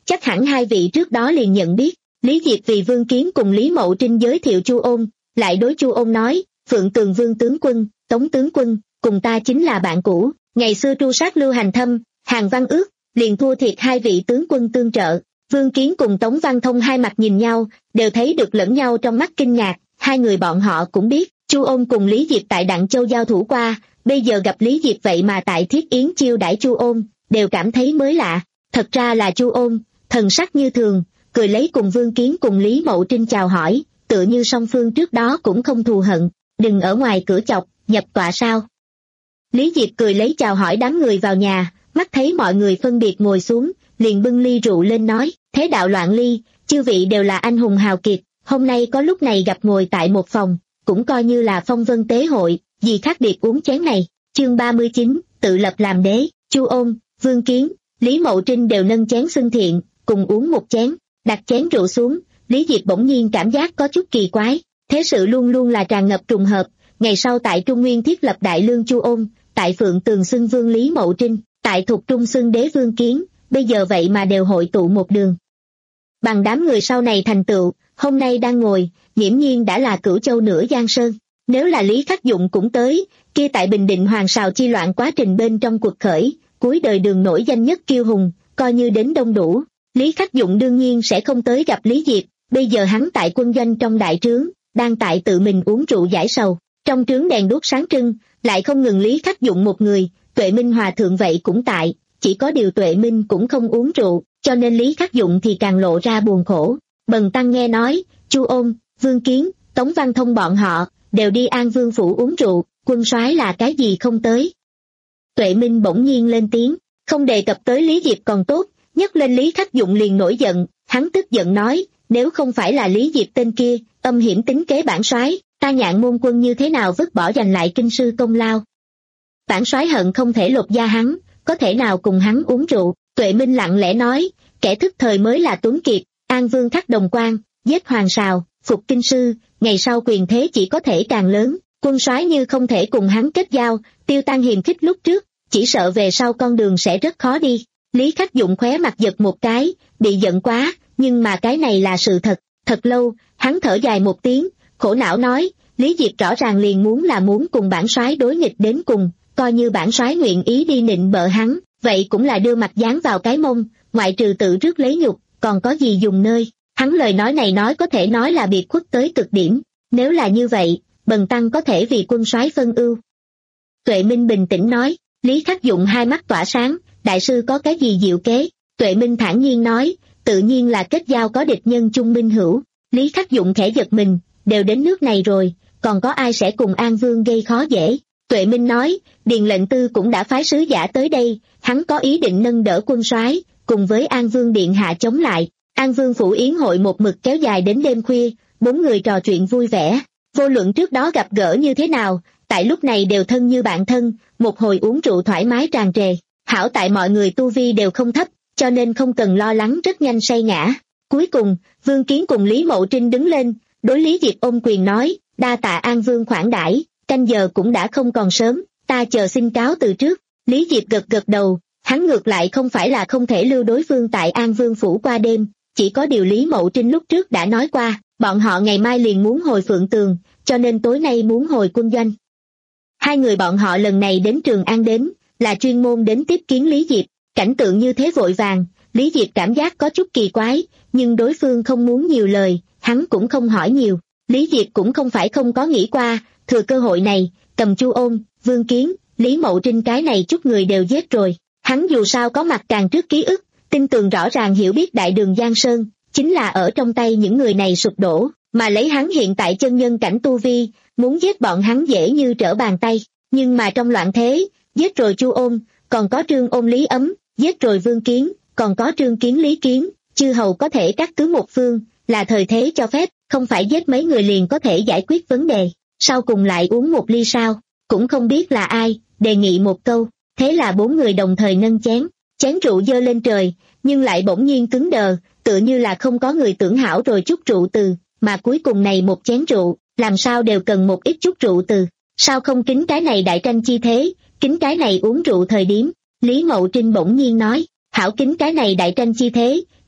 chắc hẳn hai vị trước đó liền nhận biết. Lý Diệp vì Vương Kiến cùng Lý Mậu Trinh giới thiệu Chu Ôn, lại đối Chu Ôn nói, Phượng Tường Vương tướng quân, Tống tướng quân, cùng ta chính là bạn cũ, ngày xưa tru sát Lưu Hành Thâm, Hàn Văn Ước, liền thua thiệt hai vị tướng quân tương trợ. Vương Kiến cùng Tống Văn Thông hai mặt nhìn nhau, đều thấy được lẫn nhau trong mắt kinh ngạc, hai người bọn họ cũng biết, Chu Ôn cùng Lý Diệp tại Đặng Châu giao thủ qua, bây giờ gặp Lý Diệp vậy mà tại Thiết Yến chiêu đãi Chu Ôn, đều cảm thấy mới lạ. Thật ra là Chu Ôn, thần sắc như thường, cười lấy cùng Vương Kiến cùng Lý Mậu Trinh chào hỏi, tựa như song phương trước đó cũng không thù hận, đừng ở ngoài cửa chọc, nhập tọa sao. Lý Diệp cười lấy chào hỏi đám người vào nhà, mắt thấy mọi người phân biệt ngồi xuống, liền bưng ly rượu lên nói, thế đạo loạn ly, chư vị đều là anh hùng hào kiệt, hôm nay có lúc này gặp ngồi tại một phòng, cũng coi như là phong vân tế hội, gì khác biệt uống chén này. Chương ba mươi chín, tự lập làm đế. Chu Ôn, Vương Kiến, Lý Mậu Trinh đều nâng chén xưng thiện, cùng uống một chén, đặt chén rượu xuống, Lý Diệp bỗng nhiên cảm giác có chút kỳ quái, thế sự luôn luôn là tràn ngập trùng hợp, ngày sau tại Trung Nguyên thiết lập đại lương Chu Ôn, tại Phượng Tường xưng Vương Lý Mậu Trinh, tại Thục Trung xưng đế Vương Kiến, bây giờ vậy mà đều hội tụ một đường. Bằng đám người sau này thành tựu, hôm nay đang ngồi, nghiễm nhiên đã là cửu châu nửa giang sơn. Nếu là Lý Khắc Dụng cũng tới, kia tại Bình Định Hoàng Sào chi loạn quá trình bên trong cuộc khởi, cuối đời đường nổi danh nhất kiêu hùng, coi như đến đông đủ. Lý Khắc Dụng đương nhiên sẽ không tới gặp Lý Diệp, bây giờ hắn tại quân doanh trong đại trướng, đang tại tự mình uống rượu giải sầu. Trong trướng đèn đuốc sáng trưng, lại không ngừng Lý Khắc Dụng một người, Tuệ Minh Hòa thượng vậy cũng tại, chỉ có điều Tuệ Minh cũng không uống rượu, cho nên Lý Khắc Dụng thì càng lộ ra buồn khổ. Bần tăng nghe nói, Chu Ôn, Vương Kiến, Tống Văn Thông bọn họ, đều đi An Vương phủ uống rượu, quân soái là cái gì không tới. Tuệ Minh bỗng nhiên lên tiếng, không đề cập tới Lý Diệp còn tốt, nhắc lên Lý Khắc Dụng liền nổi giận, hắn tức giận nói, nếu không phải là Lý Diệp tên kia, âm hiểm tính kế bản soái, ta Nhạn Môn quân như thế nào vứt bỏ giành lại kinh sư công lao. Bản soái hận không thể lột da hắn, có thể nào cùng hắn uống rượu. Tuệ Minh lặng lẽ nói, kẻ thức thời mới là tuấn kiệt, An Vương thắt đồng quan, giết Hoàng Sào, phục kinh sư, ngày sau quyền thế chỉ có thể càng lớn, quân soái như không thể cùng hắn kết giao, tiêu tan hiềm khích lúc trước, chỉ sợ về sau con đường sẽ rất khó đi. Lý Khắc Dụng khóe mặt giật một cái, bị giận quá, nhưng mà cái này là sự thật. Thật lâu, hắn thở dài một tiếng, khổ não nói, Lý Diệp rõ ràng liền muốn là muốn cùng bản soái đối nghịch đến cùng, coi như bản soái nguyện ý đi nịnh bợ hắn, vậy cũng là đưa mặt dán vào cái mông, ngoại trừ tự rước lấy nhục, còn có gì dùng nơi. Hắn lời nói này nói có thể nói là biệt khuất tới cực điểm, nếu là như vậy, bần tăng có thể vì quân soái phân ưu. Tuệ Minh bình tĩnh nói, Lý Khắc Dụng hai mắt tỏa sáng, đại sư có cái gì diệu kế. Tuệ Minh thản nhiên nói, tự nhiên là kết giao có địch nhân chung minh hữu. Lý Khắc Dụng khẽ giật mình, đều đến nước này rồi, còn có ai sẽ cùng An Vương gây khó dễ. Tuệ Minh nói, Điền lệnh tư cũng đã phái sứ giả tới đây, hắn có ý định nâng đỡ quân soái, cùng với An Vương điện hạ chống lại. An Vương phủ yến hội một mực kéo dài đến đêm khuya, bốn người trò chuyện vui vẻ, vô luận trước đó gặp gỡ như thế nào, tại lúc này đều thân như bạn thân, một hồi uống rượu thoải mái tràn trề. Hảo tại mọi người tu vi đều không thấp, cho nên không cần lo lắng rất nhanh say ngã. Cuối cùng, Vương Kiến cùng Lý Mậu Trinh đứng lên, đối Lý Diệp ôm quyền nói, đa tạ An Vương khoản đãi, canh giờ cũng đã không còn sớm, ta chờ xin cáo từ trước. Lý Diệp gật gật đầu, hắn ngược lại không phải là không thể lưu đối phương tại An Vương phủ qua đêm, chỉ có điều Lý Mậu Trinh lúc trước đã nói qua, bọn họ ngày mai liền muốn hồi Phượng Tường, cho nên tối nay muốn hồi quân doanh. Hai người bọn họ lần này đến Trường An đến, là chuyên môn đến tiếp kiến Lý Diệp, cảnh tượng như thế vội vàng, Lý Diệp cảm giác có chút kỳ quái, nhưng đối phương không muốn nhiều lời, hắn cũng không hỏi nhiều. Lý Diệp cũng không phải không có nghĩ qua, thừa cơ hội này, cầm Chu Ôn, Vương Kiến, Lý Mậu Trinh cái này chút người đều giết rồi. Hắn dù sao có mặt càng trước ký ức, tin tưởng rõ ràng hiểu biết đại đường Giang Sơn, chính là ở trong tay những người này sụp đổ, mà lấy hắn hiện tại chân nhân cảnh tu vi, muốn giết bọn hắn dễ như trở bàn tay. Nhưng mà trong loạn thế, giết rồi Chu Ôn, còn có Trương Ôn Lý Ấm, giết rồi Vương Kiến, còn có Trương Kiến Lý Kiến, chư hầu có thể cắt cứ một phương, là thời thế cho phép, không phải giết mấy người liền có thể giải quyết vấn đề. Sau cùng lại uống một ly sao, cũng không biết là ai, đề nghị một câu, thế là bốn người đồng thời nâng chén, chén rượu dơ lên trời, nhưng lại bỗng nhiên cứng đờ, tựa như là không có người tưởng hảo rồi chút rượu từ, mà cuối cùng này một chén rượu, làm sao đều cần một ít chút rượu từ, sao không kính cái này đại tranh chi thế, kính cái này uống rượu thời điểm. Lý Mậu Trinh bỗng nhiên nói, hảo kính cái này đại tranh chi thế,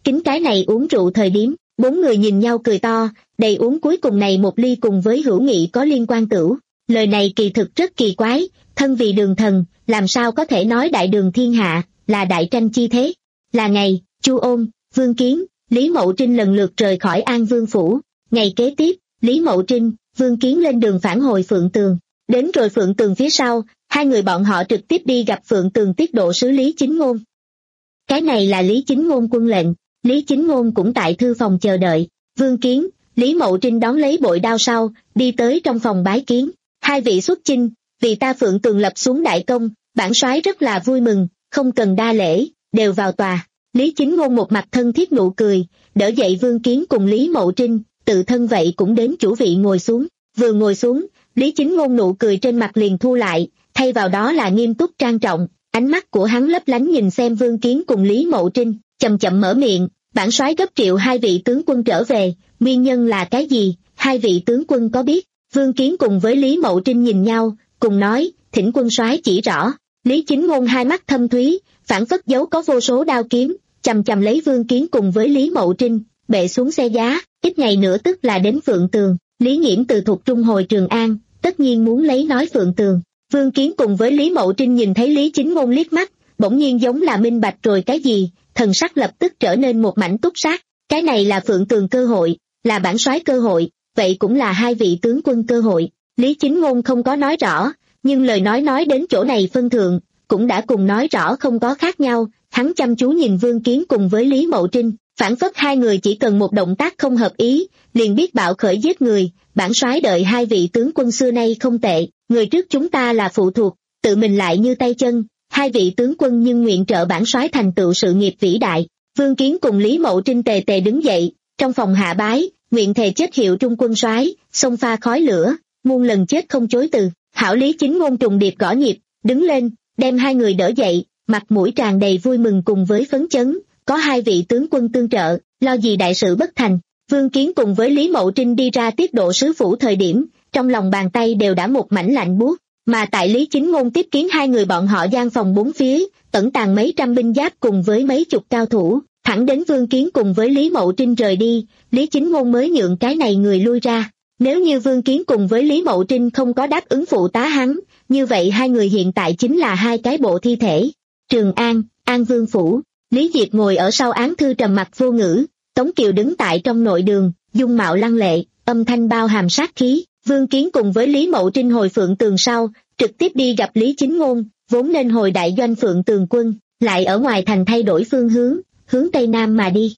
kính cái này uống rượu thời điểm, bốn người nhìn nhau cười to, đầy uống cuối cùng này một ly cùng với hữu nghị có liên quan tửu. Lời này kỳ thực rất kỳ quái, thân vì đường thần, làm sao có thể nói đại đường thiên hạ, là đại tranh chi thế. Là ngày, Chu Ôn, Vương Kiến, Lý Mậu Trinh lần lượt rời khỏi An Vương Phủ. Ngày kế tiếp, Lý Mậu Trinh, Vương Kiến lên đường phản hồi Phượng Tường. Đến rồi Phượng Tường phía sau, hai người bọn họ trực tiếp đi gặp Phượng Tường tiết độ sứ Lý Chính Ngôn. Cái này là Lý Chính Ngôn quân lệnh, Lý Chính Ngôn cũng tại thư phòng chờ đợi. Vương Kiến, Lý Mậu Trinh đón lấy bội đao sau, đi tới trong phòng bái kiến. Hai vị xuất chinh, vì ta Phượng Tường lập xuống đại công, bản soái rất là vui mừng, không cần đa lễ, đều vào tòa. Lý Chính Ngôn một mặt thân thiết nụ cười, đỡ dậy Vương Kiến cùng Lý Mậu Trinh, tự thân vậy cũng đến chủ vị ngồi xuống. Vừa ngồi xuống, Lý Chính Ngôn nụ cười trên mặt liền thu lại, thay vào đó là nghiêm túc trang trọng, ánh mắt của hắn lấp lánh nhìn xem Vương Kiến cùng Lý Mậu Trinh, chậm chậm mở miệng, bản soái gấp triệu hai vị tướng quân trở về, nguyên nhân là cái gì, hai vị tướng quân có biết? Vương Kiến cùng với Lý Mậu Trinh nhìn nhau, cùng nói, thỉnh quân soái chỉ rõ. Lý Chính Ngôn hai mắt thâm thúy, phảng phất dấu có vô số đao kiếm, chầm chầm lấy Vương Kiến cùng với Lý Mậu Trinh, bệ xuống xe giá, ít ngày nữa tức là đến Phượng Tường. Lý Nghiễm từ Thục Trung hồi Trường An, tất nhiên muốn lấy nói Phượng Tường. Vương Kiến cùng với Lý Mậu Trinh nhìn thấy Lý Chính Ngôn liếc mắt, bỗng nhiên giống là minh bạch rồi cái gì, thần sắc lập tức trở nên một mảnh túc sát. Cái này là Phượng Tường cơ hội, là bản soái cơ hội, vậy cũng là hai vị tướng quân cơ hội. Lý Chính Ngôn không có nói rõ, nhưng lời nói nói đến chỗ này phân thượng, cũng đã cùng nói rõ không có khác nhau. Hắn chăm chú nhìn Vương Kiến cùng với Lý Mậu Trinh, phản phất hai người chỉ cần một động tác không hợp ý, liền biết bạo khởi giết người. Bản soái đợi hai vị tướng quân xưa nay không tệ, người trước chúng ta là phụ thuộc, tự mình lại như tay chân, hai vị tướng quân nhưng nguyện trợ bản soái thành tựu sự nghiệp vĩ đại. Vương Kiến cùng Lý Mậu Trinh tề tề đứng dậy, trong phòng hạ bái, nguyện thề chết hiệu trung quân soái, xông pha khói lửa, muôn lần chết không chối từ. Hảo Lý Chính Ngôn trùng điệp gõ nhịp, đứng lên, đem hai người đỡ dậy, mặt mũi tràn đầy vui mừng cùng với phấn chấn, có hai vị tướng quân tương trợ, lo gì đại sự bất thành. Vương Kiến cùng với Lý Mậu Trinh đi ra tiết độ sứ phủ thời điểm, trong lòng bàn tay đều đã một mảnh lạnh buốt, mà tại Lý Chính Ngôn tiếp kiến hai người bọn họ gian phòng bốn phía, ẩn tàng mấy trăm binh giáp cùng với mấy chục cao thủ, thẳng đến Vương Kiến cùng với Lý Mậu Trinh rời đi, Lý Chính Ngôn mới nhượng cái này người lui ra. Nếu như Vương Kiến cùng với Lý Mậu Trinh không có đáp ứng phụ tá hắn, như vậy hai người hiện tại chính là hai cái bộ thi thể. Trường An, An Vương Phủ, Lý Diệp ngồi ở sau án thư trầm mặc vô ngữ, Tống Kiều đứng tại trong nội đường, dung mạo lăng lệ, âm thanh bao hàm sát khí. Vương Kiến cùng với Lý Mậu Trinh hồi Phượng Tường sau, trực tiếp đi gặp Lý Chính Ngôn, vốn nên hồi đại doanh Phượng Tường quân, lại ở ngoài thành thay đổi phương hướng, hướng Tây Nam mà đi.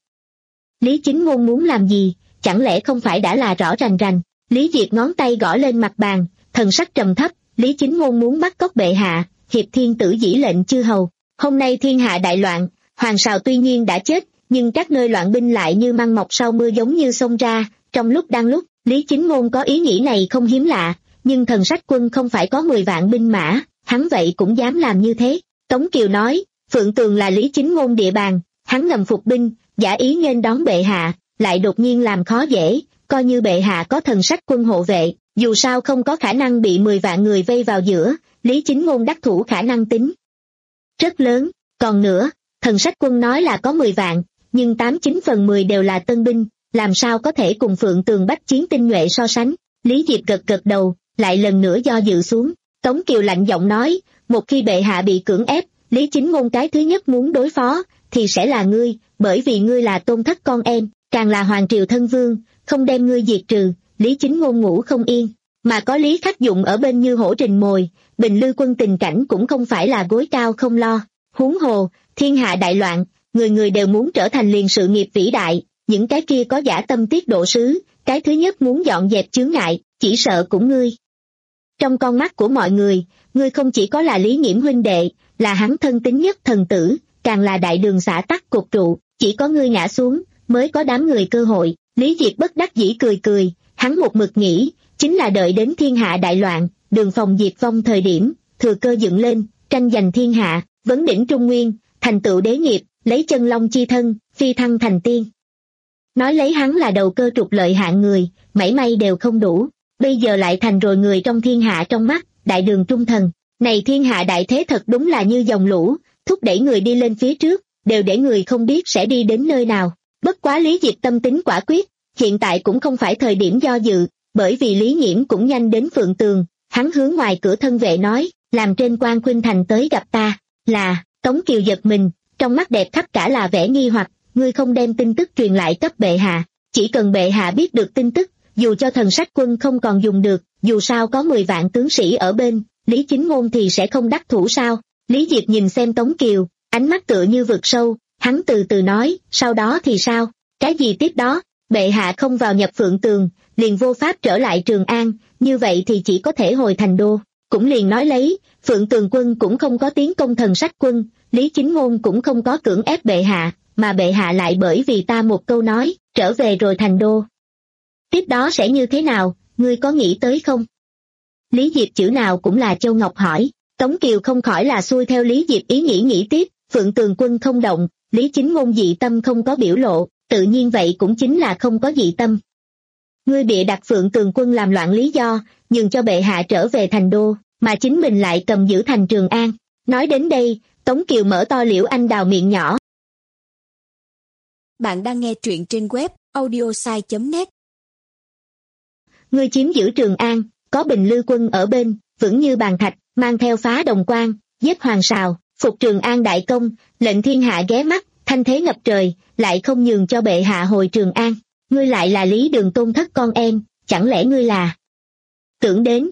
Lý Chính Ngôn muốn làm gì, chẳng lẽ không phải đã là rõ rành rành? Lý Diệp ngón tay gõ lên mặt bàn, thần sắc trầm thấp, Lý Chính Ngôn muốn bắt cóc bệ hạ, hiệp thiên tử dĩ lệnh chư hầu. Hôm nay thiên hạ đại loạn, Hoàng Sào tuy nhiên đã chết, nhưng các nơi loạn binh lại như măng mọc sau mưa giống như xông ra. Trong lúc đang lúc, Lý Chính Ngôn có ý nghĩ này không hiếm lạ, nhưng thần sách quân không phải có mười vạn binh mã, hắn vậy cũng dám làm như thế. Tống Kiều nói, Phượng Tường là Lý Chính Ngôn địa bàn, hắn ngầm phục binh, giả ý nghênh đón bệ hạ, lại đột nhiên làm khó dễ, coi như bệ hạ có thần sách quân hộ vệ, dù sao không có khả năng bị mười vạn người vây vào giữa, Lý Chính Ngôn đắc thủ khả năng tính rất lớn. Còn nữa, thần sách quân nói là có mười vạn, nhưng tám chín phần mười đều là tân binh, làm sao có thể cùng Phượng Tường bách chiến tinh nhuệ so sánh. Lý Diệp gật gật đầu, lại lần nữa do dự xuống. Tống Kiều lạnh giọng nói, một khi bệ hạ bị cưỡng ép, Lý Chính Ngôn cái thứ nhất muốn đối phó, thì sẽ là ngươi, bởi vì ngươi là tôn thất con em, càng là hoàng triều thân vương, không đem ngươi diệt trừ, Lý Chính Ngôn ngủ không yên. Mà có Lý Khắc Dụng ở bên như hổ rình mồi, Bình Lư quân tình cảnh cũng không phải là gối cao không lo. Huống hồ, thiên hạ đại loạn, người người đều muốn trở thành liền sự nghiệp vĩ đại, những cái kia có giả tâm tiết độ sứ, cái thứ nhất muốn dọn dẹp chướng ngại, chỉ sợ cũng ngươi. Trong con mắt của mọi người, ngươi không chỉ có là Lý Nghiễm huynh đệ, là hắn thân tín nhất thần tử, càng là đại đường xã tắc cột trụ, chỉ có ngươi ngã xuống, mới có đám người cơ hội. Lý Diệp bất đắc dĩ cười cười, hắn một mực nghĩ, chính là đợi đến thiên hạ đại loạn, đường phòng diệt vong thời điểm, thừa cơ dựng lên, tranh giành thiên hạ, vấn đỉnh trung nguyên, thành tựu đế nghiệp, lấy chân long chi thân, phi thăng thành tiên. Nói lấy hắn là đầu cơ trục lợi hạng người, mảy may đều không đủ, bây giờ lại thành rồi người trong thiên hạ trong mắt, đại đường trung thần. Này thiên hạ đại thế thật đúng là như dòng lũ, thúc đẩy người đi lên phía trước, đều để người không biết sẽ đi đến nơi nào. Bất quá Lý Diệp tâm tính quả quyết, hiện tại cũng không phải thời điểm do dự, bởi vì Lý Nhiễm cũng nhanh đến Phượng Tường, hắn hướng ngoài cửa thân vệ nói, làm trên quan khuynh thành tới gặp ta, là, Tống Kiều giật mình, trong mắt đẹp khắp cả là vẻ nghi hoặc, ngươi không đem tin tức truyền lại cấp bệ hạ, chỉ cần bệ hạ biết được tin tức, dù cho thần sách quân không còn dùng được, dù sao có mười vạn tướng sĩ ở bên, Lý Chính Ngôn thì sẽ không đắc thủ sao? Lý Diệp nhìn xem Tống Kiều, ánh mắt tựa như vực sâu, hắn từ từ nói, sau đó thì sao? Cái gì tiếp đó? Bệ hạ không vào nhập Phượng Tường, liền vô pháp trở lại Trường An, như vậy thì chỉ có thể hồi thành đô. Cũng liền nói lấy, Phượng Tường quân cũng không có tiến công thần sách quân, Lý Chính Ngôn cũng không có cưỡng ép bệ hạ, mà bệ hạ lại bởi vì ta một câu nói, trở về rồi thành đô. Tiếp đó sẽ như thế nào, ngươi có nghĩ tới không? Lý Diệp chữ nào cũng là Châu Ngọc hỏi, Tống Kiều không khỏi là xuôi theo Lý Diệp ý nghĩ nghĩ tiếp, Phượng Tường quân không động, Lý Chính Ngôn dị tâm không có biểu lộ, tự nhiên vậy cũng chính là không có dị tâm. Ngươi bịa đặt Phượng Tường quân làm loạn lý do, nhường cho bệ hạ trở về thành đô, mà chính mình lại cầm giữ thành Trường An. Nói đến đây, Tống Kiều mở to Liễu Anh Đào miệng nhỏ. Bạn đang nghe truyện trên web audiosai chấm net. Ngươi chiếm giữ Trường An, có Bình Lư quân ở bên, vững như bàn thạch, mang theo phá đồng quan, giết Hoàng Sào, phục Trường An đại công, lệnh thiên hạ ghé mắt, thanh thế ngập trời, lại không nhường cho bệ hạ hồi Trường An. Ngươi lại là Lý Đường tôn thất con em, chẳng lẽ ngươi là tưởng đến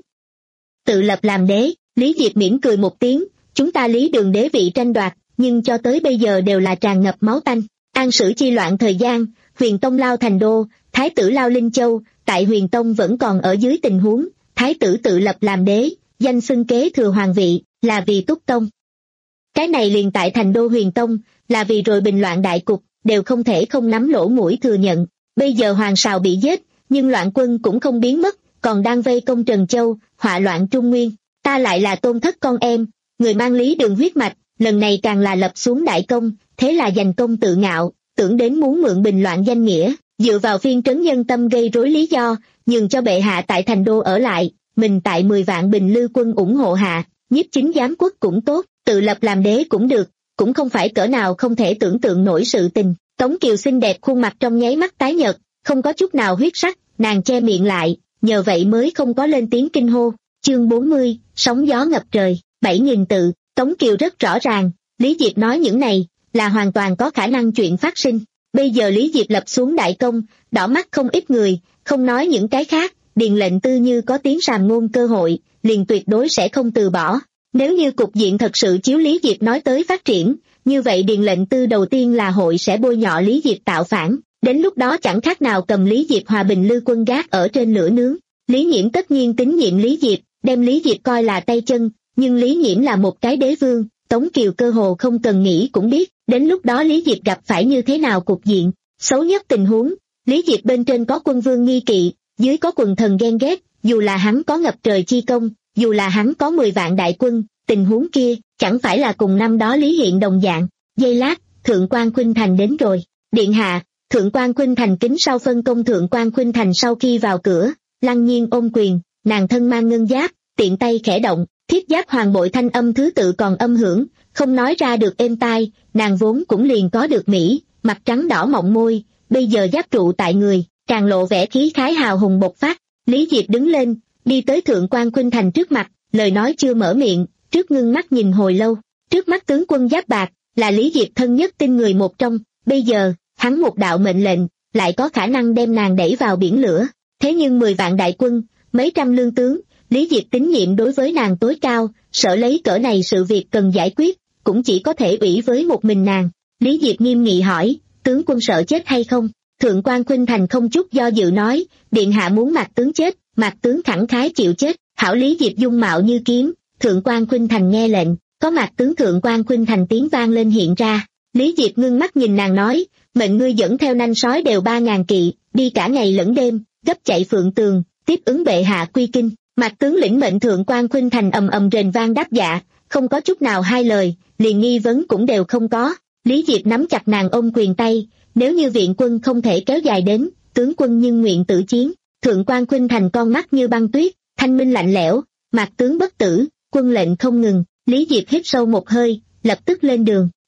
tự lập làm đế? Lý Diệp mỉm cười một tiếng, chúng ta Lý Đường đế vị tranh đoạt, nhưng cho tới bây giờ đều là tràn ngập máu tanh. An sử chi loạn thời gian, Huyền Tông lao thành đô, Thái tử lao Linh Châu, tại Huyền Tông vẫn còn ở dưới tình huống, Thái tử tự lập làm đế, danh xưng kế thừa hoàng vị, là vì Túc Tông. Cái này liền tại thành đô Huyền Tông, là vì rồi bình loạn đại cục, đều không thể không nắm lỗ mũi thừa nhận. Bây giờ Hoàng Sào bị giết, nhưng loạn quân cũng không biến mất, còn đang vây công Trần Châu, họa loạn Trung Nguyên. Ta lại là tôn thất con em, người mang Lý Đường huyết mạch, lần này càng là lập xuống đại công, thế là giành công tự ngạo, tưởng đến muốn mượn bình loạn danh nghĩa, dựa vào phiên trấn nhân tâm gây rối lý do, nhường cho bệ hạ tại thành đô ở lại, mình tại mười vạn Bình Lư quân ủng hộ hạ, nhiếp chính giám quốc cũng tốt, tự lập làm đế cũng được, cũng không phải cỡ nào không thể tưởng tượng nổi sự tình. Tống Kiều xinh đẹp khuôn mặt trong nháy mắt tái nhợt, không có chút nào huyết sắc, nàng che miệng lại, nhờ vậy mới không có lên tiếng kinh hô. Chương bốn mươi, sóng gió ngập trời, bảy nghìn tự, Tống Kiều rất rõ ràng, Lý Diệp nói những này, là hoàn toàn có khả năng chuyện phát sinh. Bây giờ Lý Diệp lập xuống đại công, đỏ mắt không ít người, không nói những cái khác, điền lệnh tư như có tiếng sàm ngôn cơ hội, liền tuyệt đối sẽ không từ bỏ. Nếu như cục diện thật sự chiếu Lý Diệp nói tới phát triển, như vậy điền lệnh tư đầu tiên là hội sẽ bôi nhọ Lý Diệp tạo phản, đến lúc đó chẳng khác nào cầm Lý Diệp hòa Bình Lư quân gác ở trên lửa nướng. Lý Nhiễm tất nhiên tín nhiệm Lý Diệp, đem Lý Diệp coi là tay chân, nhưng Lý Nhiễm là một cái đế vương, Tống Kiều cơ hồ không cần nghĩ cũng biết, đến lúc đó Lý Diệp gặp phải như thế nào cục diện. Xấu nhất tình huống, Lý Diệp bên trên có quân vương nghi kỵ, dưới có quần thần ghen ghét, dù là hắn có ngập trời chi công, dù là hắn có mười vạn đại quân, tình huống kia, chẳng phải là cùng năm đó Lý Hiện đồng dạng. Giây lát, Thượng quan Khuynh Thành đến rồi. Điện hạ, Thượng quan Khuynh Thành kính sau phân công. Thượng quan Khuynh Thành sau khi vào cửa, lăng nhiên ôm quyền, nàng thân mang ngân giáp, tiện tay khẽ động, thiết giáp hoàng bội thanh âm thứ tự còn âm hưởng, không nói ra được êm tai, nàng vốn cũng liền có được mỹ, mặt trắng đỏ mọng môi, bây giờ giáp trụ tại người, càng lộ vẻ khí khái hào hùng bộc phát. Lý Diệp đứng lên, đi tới Thượng quan Khuynh Thành trước mặt, lời nói chưa mở miệng, trước ngưng mắt nhìn hồi lâu. Trước mắt tướng quân giáp bạc, là Lý Diệp thân nhất tin người một trong, bây giờ, hắn một đạo mệnh lệnh, lại có khả năng đem nàng đẩy vào biển lửa. Thế nhưng mười vạn đại quân, mấy trăm lương tướng, Lý Diệp tín nhiệm đối với nàng tối cao, sợ lấy cỡ này sự việc cần giải quyết, cũng chỉ có thể ủy với một mình nàng. Lý Diệp nghiêm nghị hỏi, tướng quân sợ chết hay không? Thượng quan Khuynh Thành không chút do dự nói, điện hạ muốn Mạc tướng chết, Mạc tướng khẳng khái chịu chết. Hảo. Lý Diệp dung mạo như kiếm, Thượng quan Khuynh Thành nghe lệnh, có Mạc tướng. Thượng quan Khuynh Thành tiếng vang lên hiện ra. Lý Diệp ngưng mắt nhìn nàng nói, mệnh ngươi dẫn theo nanh sói đều ba ngàn kỵ, đi cả ngày lẫn đêm, gấp chạy Phượng Tường, tiếp ứng bệ hạ quy kinh. Mạc tướng lĩnh mệnh. Thượng quan Khuynh Thành ầm ầm rền vang đáp dạ, không có chút nào hai lời, liền nghi vấn cũng đều không có. Lý Diệp nắm chặt nàng ôm quyền tay, nếu như viện quân không thể kéo dài đến, tướng quân nhưng nguyện tử chiến. Thượng quan Khuynh Thành con mắt như băng tuyết, thanh minh lạnh lẽo, Mạc tướng bất tử, quân lệnh không ngừng. Lý Diệp hít sâu một hơi, lập tức lên đường.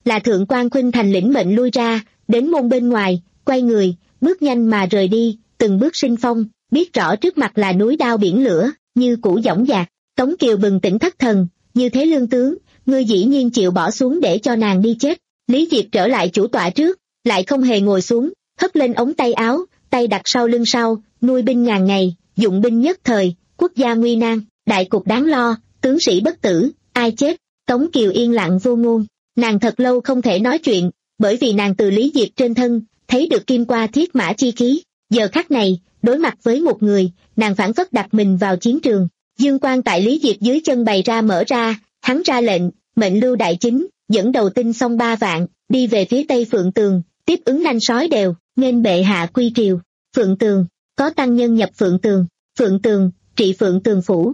là Thượng quan Khuynh Thành lĩnh mệnh lui ra, đến môn bên ngoài, quay người, bước nhanh mà rời đi, từng bước sinh phong, biết rõ trước mặt là núi đao biển lửa, như cũ dõng dạc. Tống Kiều bừng tỉnh thất thần, như thế lương tướng, ngươi dĩ nhiên chịu bỏ xuống để cho nàng đi chết. Lý Diệp trở lại chủ tọa trước, lại không hề ngồi xuống, hất lên ống tay áo, tay đặt sau lưng sau, nuôi binh ngàn ngày, dụng binh nhất thời, quốc gia nguy nan, đại cục đáng lo, tướng sĩ bất tử, ai chết. Tống Kiều yên lặng vô ngôn, nàng thật lâu không thể nói chuyện, bởi vì nàng từ Lý Diệp trên thân thấy được kim qua thiết mã chi khí. Giờ khắc này, đối mặt với một người, nàng phảng phất đặt mình vào chiến trường. Dương quang tại Lý Diệp dưới chân bày ra mở ra, hắn ra lệnh, mệnh Lưu Đại Chính dẫn đầu tinh xong ba vạn, đi về phía tây Phượng Tường, tiếp ứng nanh sói đều, nghênh bệ hạ quy triều. Phượng Tường, có tăng nhân nhập Phượng Tường. Phượng Tường, trị Phượng Tường phủ.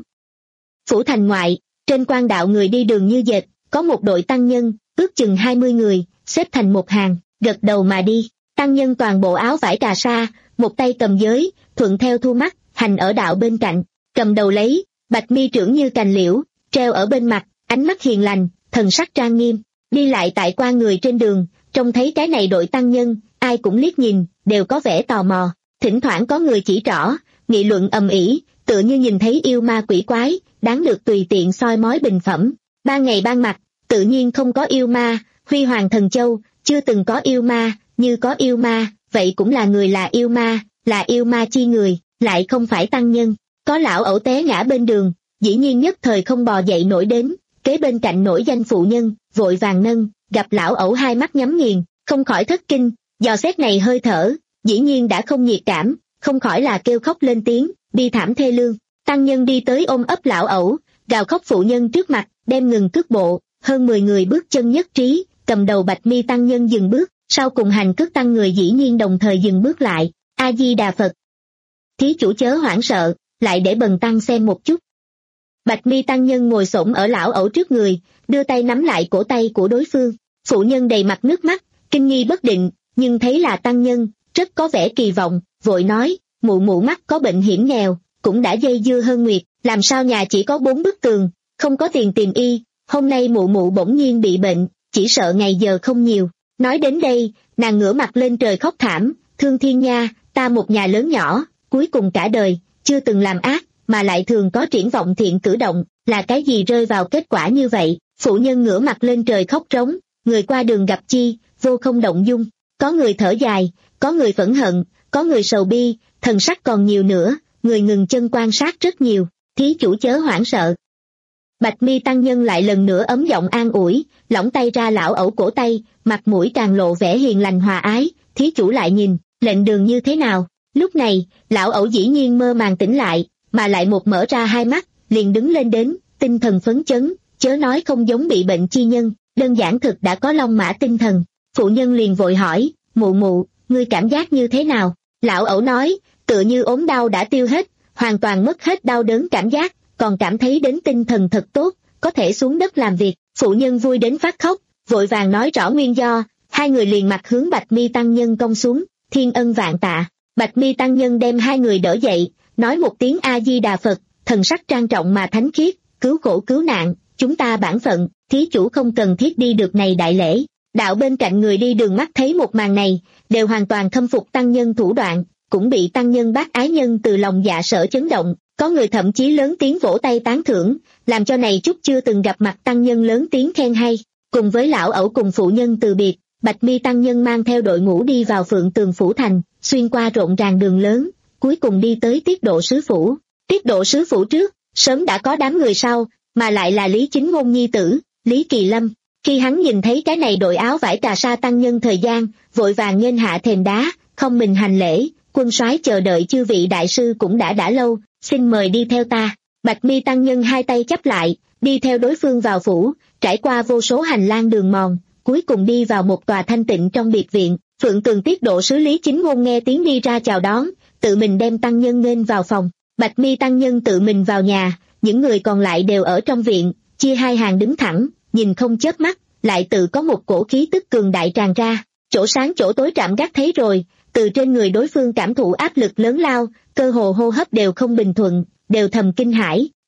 Phủ thành ngoại, trên quan đạo người đi đường như dệt, có một đội tăng nhân, ước chừng hai mươi người, xếp thành một hàng, gật đầu mà đi. Tăng nhân toàn bộ áo vải cà sa, một tay cầm giới, thuận theo thu mắt, hành ở đạo bên cạnh, cầm đầu lấy, bạch mi trưởng như cành liễu, treo ở bên mặt, ánh mắt hiền lành, thần sắc trang nghiêm, đi lại tại qua người trên đường, trông thấy cái này đội tăng nhân, ai cũng liếc nhìn, đều có vẻ tò mò, thỉnh thoảng có người chỉ trỏ, nghị luận ầm ĩ, tựa như nhìn thấy yêu ma quỷ quái, đáng được tùy tiện soi mói bình phẩm. Ban ngày ban mặt, tự nhiên không có yêu ma, Huy Hoàng Thần Châu, chưa từng có yêu ma, như có yêu ma, vậy cũng là người là yêu ma, là yêu ma chi người, lại không phải tăng nhân. Có lão ẩu té ngã bên đường, dĩ nhiên nhất thời không bò dậy nổi đến, kế bên cạnh nổi danh phụ nhân, vội vàng nâng, gặp lão ẩu hai mắt nhắm nghiền, không khỏi thất kinh, dò xét này hơi thở, dĩ nhiên đã không nhiệt cảm, không khỏi là kêu khóc lên tiếng, bi thảm thê lương. Tăng nhân đi tới ôm ấp lão ẩu, gào khóc phụ nhân trước mặt, đem ngừng cước bộ, hơn mười người bước chân nhất trí, cầm đầu bạch mi tăng nhân dừng bước, sau cùng hành cước tăng người dĩ nhiên đồng thời dừng bước lại. A Di Đà Phật. Thí chủ chớ hoảng sợ, lại để bần tăng xem một chút. Bạch mi tăng nhân ngồi xổm ở lão ẩu trước người, đưa tay nắm lại cổ tay của đối phương. Phụ nhân đầy mặt nước mắt, kinh nghi bất định, nhưng thấy là tăng nhân, rất có vẻ kỳ vọng, vội nói, mụ mụ mắt có bệnh hiểm nghèo, cũng đã dây dưa hơn nguyệt, làm sao nhà chỉ có bốn bức tường, không có tiền tìm y, hôm nay mụ mụ bỗng nhiên bị bệnh, chỉ sợ ngày giờ không nhiều. Nói đến đây, nàng ngửa mặt lên trời khóc thảm, thương thiên nha, ta một nhà lớn nhỏ, cuối cùng cả đời, chưa từng làm ác, mà lại thường có triển vọng thiện cử động, là cái gì rơi vào kết quả như vậy. Phụ nhân ngửa mặt lên trời khóc trống, người qua đường gặp chi, vô không động dung, có người thở dài, có người phẫn hận, có người sầu bi, thần sắc còn nhiều nữa, người ngừng chân quan sát rất nhiều, thí chủ chớ hoảng sợ. Bạch mi tăng nhân lại lần nữa ấm giọng an ủi, lỏng tay ra lão ẩu cổ tay, mặt mũi càng lộ vẻ hiền lành hòa ái, thí chủ lại nhìn, lệnh đường như thế nào. Lúc này, lão ẩu dĩ nhiên mơ màng tỉnh lại, mà lại một mở ra hai mắt, liền đứng lên đến, tinh thần phấn chấn, chớ nói không giống bị bệnh chi nhân, đơn giản thực đã có long mã tinh thần. Phụ nhân liền vội hỏi, mụ mụ, ngươi cảm giác như thế nào? Lão ẩu nói, tựa như ốm đau đã tiêu hết, hoàn toàn mất hết đau đớn cảm giác, còn cảm thấy đến tinh thần thật tốt, có thể xuống đất làm việc. Phụ nhân vui đến phát khóc, vội vàng nói rõ nguyên do, hai người liền mặt hướng Bạch mi tăng nhân cong xuống, thiên ân vạn tạ. Bạch mi tăng nhân đem hai người đỡ dậy, nói một tiếng A Di Đà Phật, thần sắc trang trọng mà thánh khiết, cứu khổ cứu nạn, chúng ta bản phận, thí chủ không cần thiết đi được này đại lễ. Đạo bên cạnh người đi đường mắt thấy một màn này, đều hoàn toàn khâm phục tăng nhân thủ đoạn, cũng bị tăng nhân bác ái nhân từ lòng dạ sở chấn động, có người thậm chí lớn tiếng vỗ tay tán thưởng, làm cho này chút chưa từng gặp mặt tăng nhân lớn tiếng khen hay. Cùng với lão ẩu cùng phụ nhân từ biệt, Bạch mi tăng nhân mang theo đội ngũ đi vào Phượng Tường phủ thành, xuyên qua rộn ràng đường lớn, cuối cùng đi tới Tiết Độ sứ phủ. Tiết Độ sứ phủ trước, sớm đã có đám người sau, mà lại là Lý Chính Ngôn nhi tử, Lý Kỳ Lâm. Khi hắn nhìn thấy cái này đội áo vải cà sa tăng nhân thời gian, vội vàng nghênh hạ thềm đá, không mình hành lễ, quân soái chờ đợi chư vị đại sư cũng đã đã lâu, xin mời đi theo ta. Bạch mi tăng nhân hai tay chắp lại, đi theo đối phương vào phủ, trải qua vô số hành lang đường mòn, cuối cùng đi vào một tòa thanh tịnh trong biệt viện. Phượng Tường Tiết Độ sứ Lý Chính Ngôn nghe tiếng đi ra chào đón, tự mình đem tăng nhân nghênh vào phòng. Bạch mi tăng nhân tự mình vào nhà, những người còn lại đều ở trong viện, chia hai hàng đứng thẳng, nhìn không chớp mắt, lại tự có một cổ khí tức cường đại tràn ra, chỗ sáng chỗ tối trạm gác thấy rồi, từ trên người đối phương cảm thụ áp lực lớn lao, cơ hồ hô hấp đều không bình thuận, đều thầm kinh hãi,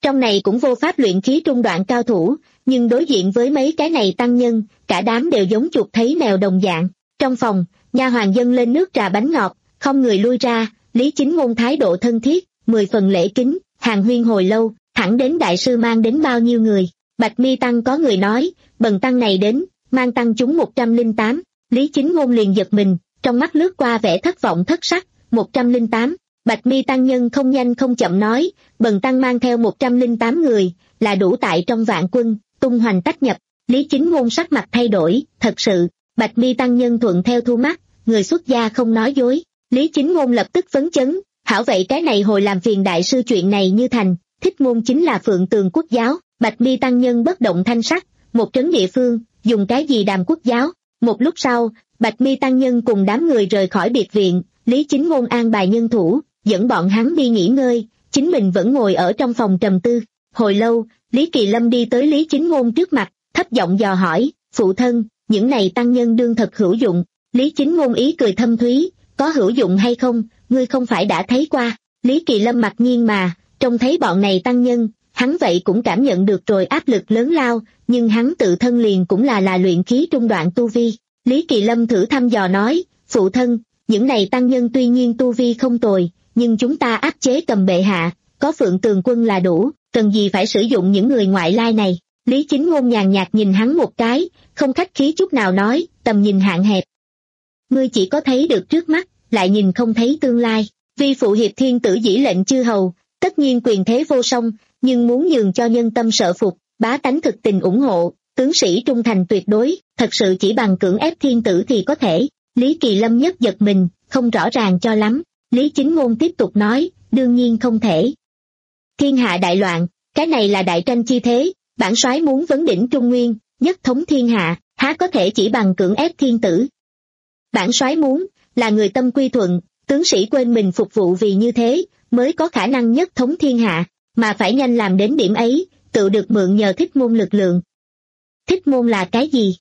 trong này cũng vô pháp luyện khí trung đoạn cao thủ, nhưng đối diện với mấy cái này tăng nhân, cả đám đều giống chuột thấy mèo đồng dạng. Trong phòng, nha hoàn dâng lên nước trà bánh ngọt, không người lui ra, Lý Chính Ngôn thái độ thân thiết, mười phần lễ kính, hàng huyên hồi lâu, thẳng đến đại sư mang đến bao nhiêu người. Bạch Mi Tăng có người nói, bần tăng này đến, mang tăng chúng một trăm lẻ tám, Lý Chính Ngôn liền giật mình, trong mắt lướt qua vẻ thất vọng thất sắc, một trăm lẻ tám, Bạch Mi Tăng nhân không nhanh không chậm nói, bần tăng mang theo một trăm lẻ tám người, là đủ tại trong vạn quân, tung hoành tách nhập. Lý Chính Ngôn sắc mặt thay đổi, thật sự, Bạch Mi Tăng nhân thuận theo thu mắt, người xuất gia không nói dối. Lý Chính Ngôn lập tức phấn chấn, hảo vậy cái này hồi làm phiền đại sư chuyện này như thành, Thích Môn chính là Phượng Tường Quốc giáo. Bạch Mi Tăng nhân bất động thanh sắc, một trấn địa phương, dùng cái gì đàm quốc giáo. Một lúc sau, Bạch Mi Tăng nhân cùng đám người rời khỏi biệt viện, Lý Chính Ngôn an bài nhân thủ, dẫn bọn hắn đi nghỉ ngơi, chính mình vẫn ngồi ở trong phòng trầm tư. Hồi lâu, Lý Kỳ Lâm đi tới Lý Chính Ngôn trước mặt, thấp giọng dò hỏi, phụ thân, những này tăng nhân đương thật hữu dụng. Lý Chính Ngôn ý cười thâm thúy, có hữu dụng hay không, ngươi không phải đã thấy qua. Lý Kỳ Lâm mặc nhiên mà, trông thấy bọn này tăng nhân, hắn vậy cũng cảm nhận được rồi áp lực lớn lao, nhưng hắn tự thân liền cũng là là luyện khí trung đoạn tu vi. Lý Kỳ Lâm thử thăm dò nói, phụ thân, những này tăng nhân tuy nhiên tu vi không tồi, nhưng chúng ta áp chế cầm bệ hạ, có Phượng Tường quân là đủ, cần gì phải sử dụng những người ngoại lai này. Lý Chính Ngôn nhàn nhạt nhìn hắn một cái, không khách khí chút nào nói, tầm nhìn hạn hẹp. Ngươi chỉ có thấy được trước mắt, lại nhìn không thấy tương lai. Vi phụ hiệp thiên tử dĩ lệnh chư hầu, tất nhiên quyền thế vô song, nhưng muốn nhường cho nhân tâm sợ phục, bá tánh thực tình ủng hộ, tướng sĩ trung thành tuyệt đối, thật sự chỉ bằng cưỡng ép thiên tử thì có thể. Lý Kỳ Lâm nhất giật mình, không rõ ràng cho lắm. Lý Chính Ngôn tiếp tục nói, đương nhiên không thể. Thiên hạ đại loạn, cái này là đại tranh chi thế, bản soái muốn vấn đỉnh Trung Nguyên, nhất thống thiên hạ, há có thể chỉ bằng cưỡng ép thiên tử. Bản soái muốn, là người tâm quy thuận, tướng sĩ quên mình phục vụ vì như thế, mới có khả năng nhất thống thiên hạ, mà phải nhanh làm đến điểm ấy, tự được mượn nhờ Thích Môn lực lượng. Thích Môn là cái gì?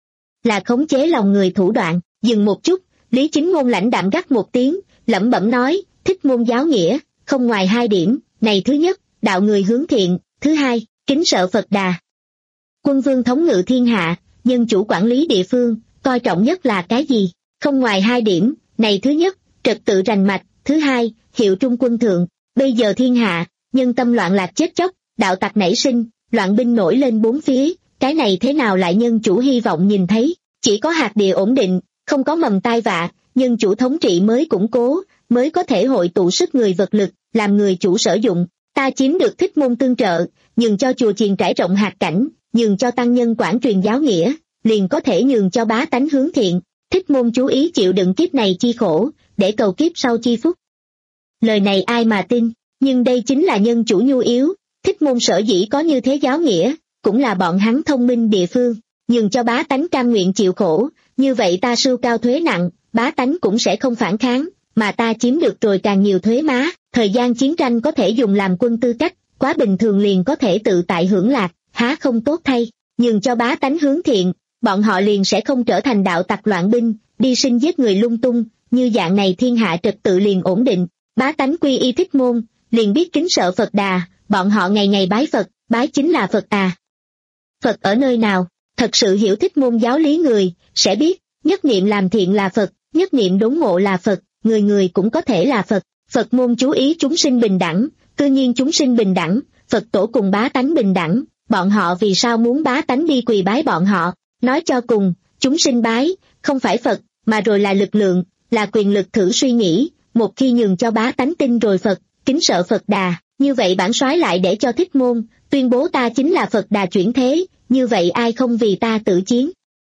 Là khống chế lòng người thủ đoạn. Dừng một chút, Lý Chính Ngôn lãnh đạm gắt một tiếng, lẩm bẩm nói, Thích Môn giáo nghĩa, không ngoài hai điểm, này thứ nhất, đạo người hướng thiện, thứ hai, kính sợ Phật Đà. Quân vương thống ngự thiên hạ, nhân chủ quản lý địa phương, coi trọng nhất là cái gì? Không ngoài hai điểm, này thứ nhất, trật tự rành mạch, thứ hai, hiệu trung quân thượng. Bây giờ thiên hạ, nhân tâm loạn lạc chết chóc, đạo tặc nảy sinh, loạn binh nổi lên bốn phía, cái này thế nào lại nhân chủ hy vọng nhìn thấy? Chỉ có hạt địa ổn định, không có mầm tai vạ, nhân chủ thống trị mới củng cố, mới có thể hội tụ sức người vật lực, làm người chủ sử dụng. Ta chiếm được Thích Môn tương trợ, nhường cho chùa chiền trải rộng hạt cảnh, nhường cho tăng nhân quản truyền giáo nghĩa, liền có thể nhường cho bá tánh hướng thiện. Thích Môn chú ý chịu đựng kiếp này chi khổ, để cầu kiếp sau chi phúc. Lời này ai mà tin, nhưng đây chính là nhân chủ nhu yếu. Thích Môn sở dĩ có như thế giáo nghĩa, cũng là bọn hắn thông minh địa phương, nhường cho bá tánh cam nguyện chịu khổ, như vậy ta sưu cao thuế nặng, bá tánh cũng sẽ không phản kháng, mà ta chiếm được rồi càng nhiều thuế má, thời gian chiến tranh có thể dùng làm quân tư cách, quá bình thường liền có thể tự tại hưởng lạc, há không tốt thay. Nhường cho bá tánh hướng thiện, bọn họ liền sẽ không trở thành đạo tặc loạn binh, đi sinh giết người lung tung, như dạng này thiên hạ trật tự liền ổn định. Bá tánh quy y Thích Môn, liền biết kính sợ Phật Đà, bọn họ ngày ngày bái Phật, bái chính là Phật à. Phật ở nơi nào? Thật sự hiểu Thích Môn giáo lý người, sẽ biết, nhất niệm làm thiện là Phật, nhất niệm đốn ngộ là Phật, người người cũng có thể là Phật. Phật môn chú ý chúng sinh bình đẳng, tự nhiên chúng sinh bình đẳng, Phật tổ cùng bá tánh bình đẳng, bọn họ vì sao muốn bá tánh đi quỳ bái bọn họ? Nói cho cùng, chúng sinh bái, không phải Phật, mà rồi là lực lượng, là quyền lực. Thử suy nghĩ, một khi nhường cho bá tánh tin rồi Phật, kính sợ Phật Đà, như vậy bản soái lại để cho Thích Môn, tuyên bố ta chính là Phật Đà chuyển thế, như vậy ai không vì ta tự chiến?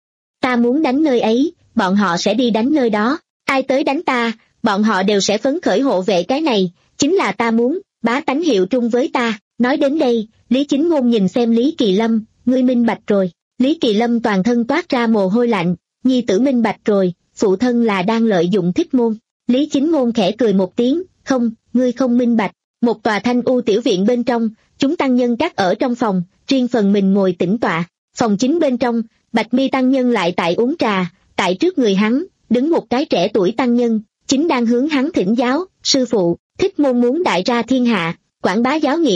Ta muốn đánh nơi ấy, bọn họ sẽ đi đánh nơi đó, ai tới đánh ta, bọn họ đều sẽ phấn khởi hộ vệ cái này, chính là ta muốn, bá tánh hiệu trung với ta. Nói đến đây, Lý Chính Ngôn nhìn xem Lý Kỳ Lâm, ngươi minh bạch rồi. Lý Kỳ Lâm toàn thân toát ra mồ hôi lạnh, nhi tử minh bạch rồi, phụ thân là đang lợi dụng Thích Môn. Lý Chính Ngôn khẽ cười một tiếng, không, ngươi không minh bạch. Một tòa thanh u tiểu viện bên trong, chúng tăng nhân các ở trong phòng, riêng phần mình ngồi tĩnh tọa. Phòng chính bên trong, Bạch Mi tăng nhân lại tại uống trà, tại trước người hắn, đứng một cái trẻ tuổi tăng nhân, chính đang hướng hắn thỉnh giáo. Sư phụ, Thích Môn muốn đại ra thiên hạ, quảng bá giáo nghĩa,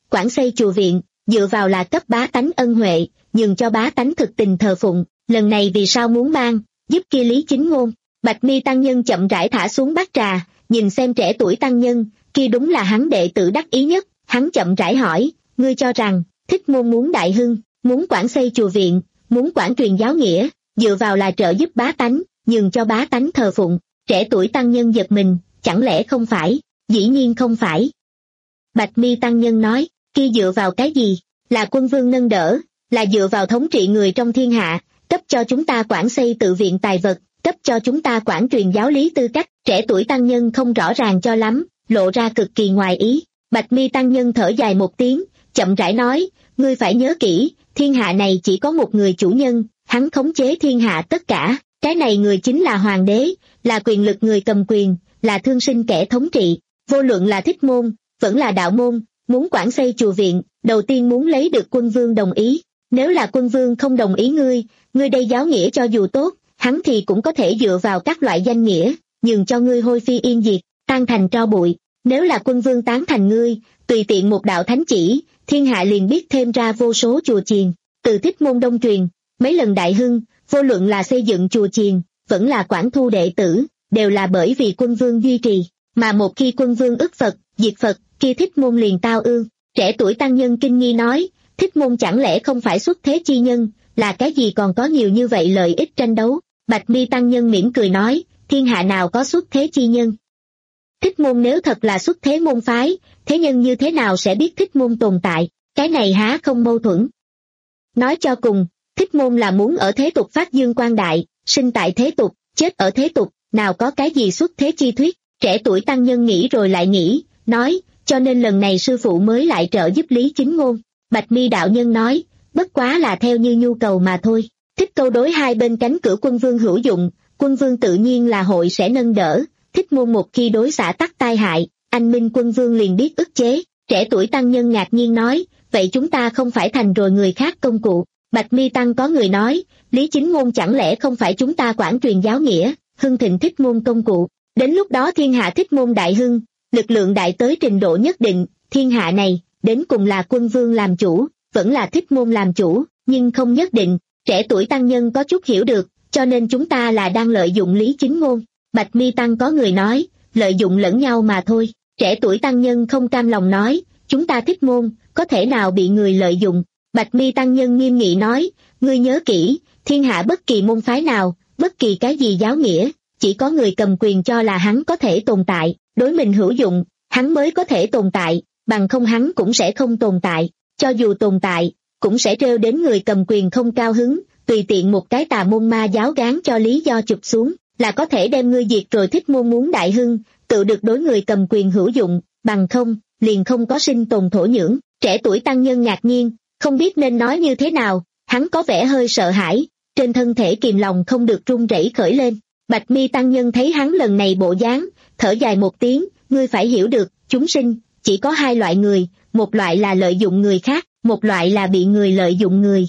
quản xây chùa viện, dựa vào là cấp bá tánh ân huệ, nhường cho bá tánh thực tình thờ phụng, lần này vì sao muốn mang, giúp kia Lý Chính Ngôn. Bạch Mi tăng nhân chậm rãi thả xuống bát trà, nhìn xem trẻ tuổi tăng nhân, kia đúng là hắn đệ tử đắc ý nhất, hắn chậm rãi hỏi, ngươi cho rằng, Thích Môn muốn đại hưng, muốn quản xây chùa viện, muốn quản truyền giáo nghĩa, dựa vào là trợ giúp bá tánh, nhường cho bá tánh thờ phụng. Trẻ tuổi tăng nhân giật mình, chẳng lẽ không phải? Dĩ nhiên không phải. Bạch Mi tăng nhân nói, kia dựa vào cái gì? Là quân vương nâng đỡ, là dựa vào thống trị người trong thiên hạ, cấp cho chúng ta quản xây tự viện tài vật, cấp cho chúng ta quản truyền giáo lý tư cách. Trẻ tuổi tăng nhân không rõ ràng cho lắm, lộ ra cực kỳ ngoài ý. Bạch Mi tăng nhân thở dài một tiếng, chậm rãi nói, ngươi phải nhớ kỹ, thiên hạ này chỉ có một người chủ nhân, hắn khống chế thiên hạ tất cả, cái này người chính là hoàng đế, là quyền lực người cầm quyền, là thương sinh kẻ thống trị. Vô luận là Thích Môn, vẫn là đạo môn, muốn quản xây chùa viện, đầu tiên muốn lấy được quân vương đồng ý. Nếu là quân vương không đồng ý ngươi, ngươi đây giáo nghĩa cho dù tốt, hắn thì cũng có thể dựa vào các loại danh nghĩa, nhường cho ngươi hôi phi yên diệt, tan thành tro bụi. Nếu là quân vương tán thành ngươi, tùy tiện một đạo thánh chỉ, thiên hạ liền biết thêm ra vô số chùa chiền. Từ Thích Môn đông truyền, mấy lần đại hưng, vô luận là xây dựng chùa chiền, vẫn là quản thu đệ tử, đều là bởi vì quân vương duy trì, mà một khi quân vương ức Phật, diệt Phật, kia Thích Môn liền tao ương. Trẻ tuổi tăng nhân kinh nghi nói, Thích Môn chẳng lẽ không phải xuất thế chi nhân, là cái gì còn có nhiều như vậy lợi ích tranh đấu? Bạch Mi tăng nhân mỉm cười nói, thiên hạ nào có xuất thế chi nhân? Thích Môn nếu thật là xuất thế môn phái, thế nhân như thế nào sẽ biết Thích Môn tồn tại? Cái này há không mâu thuẫn? Nói cho cùng, Thích Môn là muốn ở thế tục phát dương quang đại, sinh tại thế tục, chết ở thế tục, nào có cái gì xuất thế chi thuyết? Trẻ tuổi tăng nhân nghĩ rồi lại nghĩ, nói, cho nên lần này sư phụ mới lại trợ giúp Lý Chính Ngôn. Bạch Mi đạo nhân nói, bất quá là theo như nhu cầu mà thôi. Thích câu đối hai bên cánh cửa quân vương hữu dụng, quân vương tự nhiên là hội sẽ nâng đỡ. Thích Môn một khi đối xã tắc tai hại, anh minh quân vương liền biết ức chế. Trẻ tuổi tăng nhân ngạc nhiên nói, vậy chúng ta không phải thành rồi người khác công cụ? Bạch Mi tăng có người nói, Lý Chính Ngôn chẳng lẽ không phải chúng ta quản truyền giáo nghĩa, hưng thịnh Thích Môn công cụ? Đến lúc đó thiên hạ Thích Môn đại hưng, lực lượng đại tới trình độ nhất định, thiên hạ này, đến cùng là quân vương làm chủ, vẫn là Thích Môn làm chủ, nhưng không nhất định. Trẻ tuổi tăng nhân có chút hiểu được, cho nên chúng ta là đang lợi dụng Lý Chính Ngôn. Bạch Mi tăng có người nói, lợi dụng lẫn nhau mà thôi. Trẻ tuổi tăng nhân không cam lòng nói, chúng ta Thích Môn, có thể nào bị người lợi dụng? Bạch Mi tăng nhân nghiêm nghị nói, ngươi nhớ kỹ, thiên hạ bất kỳ môn phái nào, bất kỳ cái gì giáo nghĩa, chỉ có người cầm quyền cho là hắn có thể tồn tại, đối mình hữu dụng, hắn mới có thể tồn tại, bằng không hắn cũng sẽ không tồn tại, cho dù tồn tại, cũng sẽ trêu đến người cầm quyền không cao hứng, tùy tiện một cái tà môn ma giáo gán cho lý do chụp xuống, là có thể đem ngươi diệt rồi. Thích Môn muốn đại hưng, tự được đối người cầm quyền hữu dụng, bằng không, liền không có sinh tồn thổ nhưỡng. Trẻ tuổi tăng nhân ngạc nhiên, không biết nên nói như thế nào, hắn có vẻ hơi sợ hãi, trên thân thể kìm lòng không được run rẩy khởi lên. Bạch Mi tăng nhân thấy hắn lần này bộ dáng, thở dài một tiếng, ngươi phải hiểu được, chúng sinh, chỉ có hai loại người, một loại là lợi dụng người khác, một loại là bị người lợi dụng người.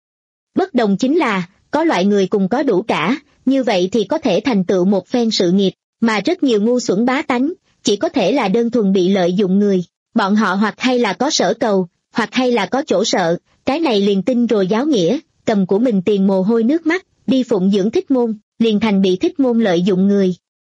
Bất đồng chính là, có loại người cùng có đủ cả, như vậy thì có thể thành tựu một phen sự nghiệp, mà rất nhiều ngu xuẩn bá tánh, chỉ có thể là đơn thuần bị lợi dụng người. Bọn họ hoặc hay là có sở cầu, hoặc hay là có chỗ sợ, cái này liền tin rồi giáo nghĩa, cầm của mình tiền mồ hôi nước mắt, đi phụng dưỡng Thích Môn, liền thành bị Thích Môn lợi dụng người.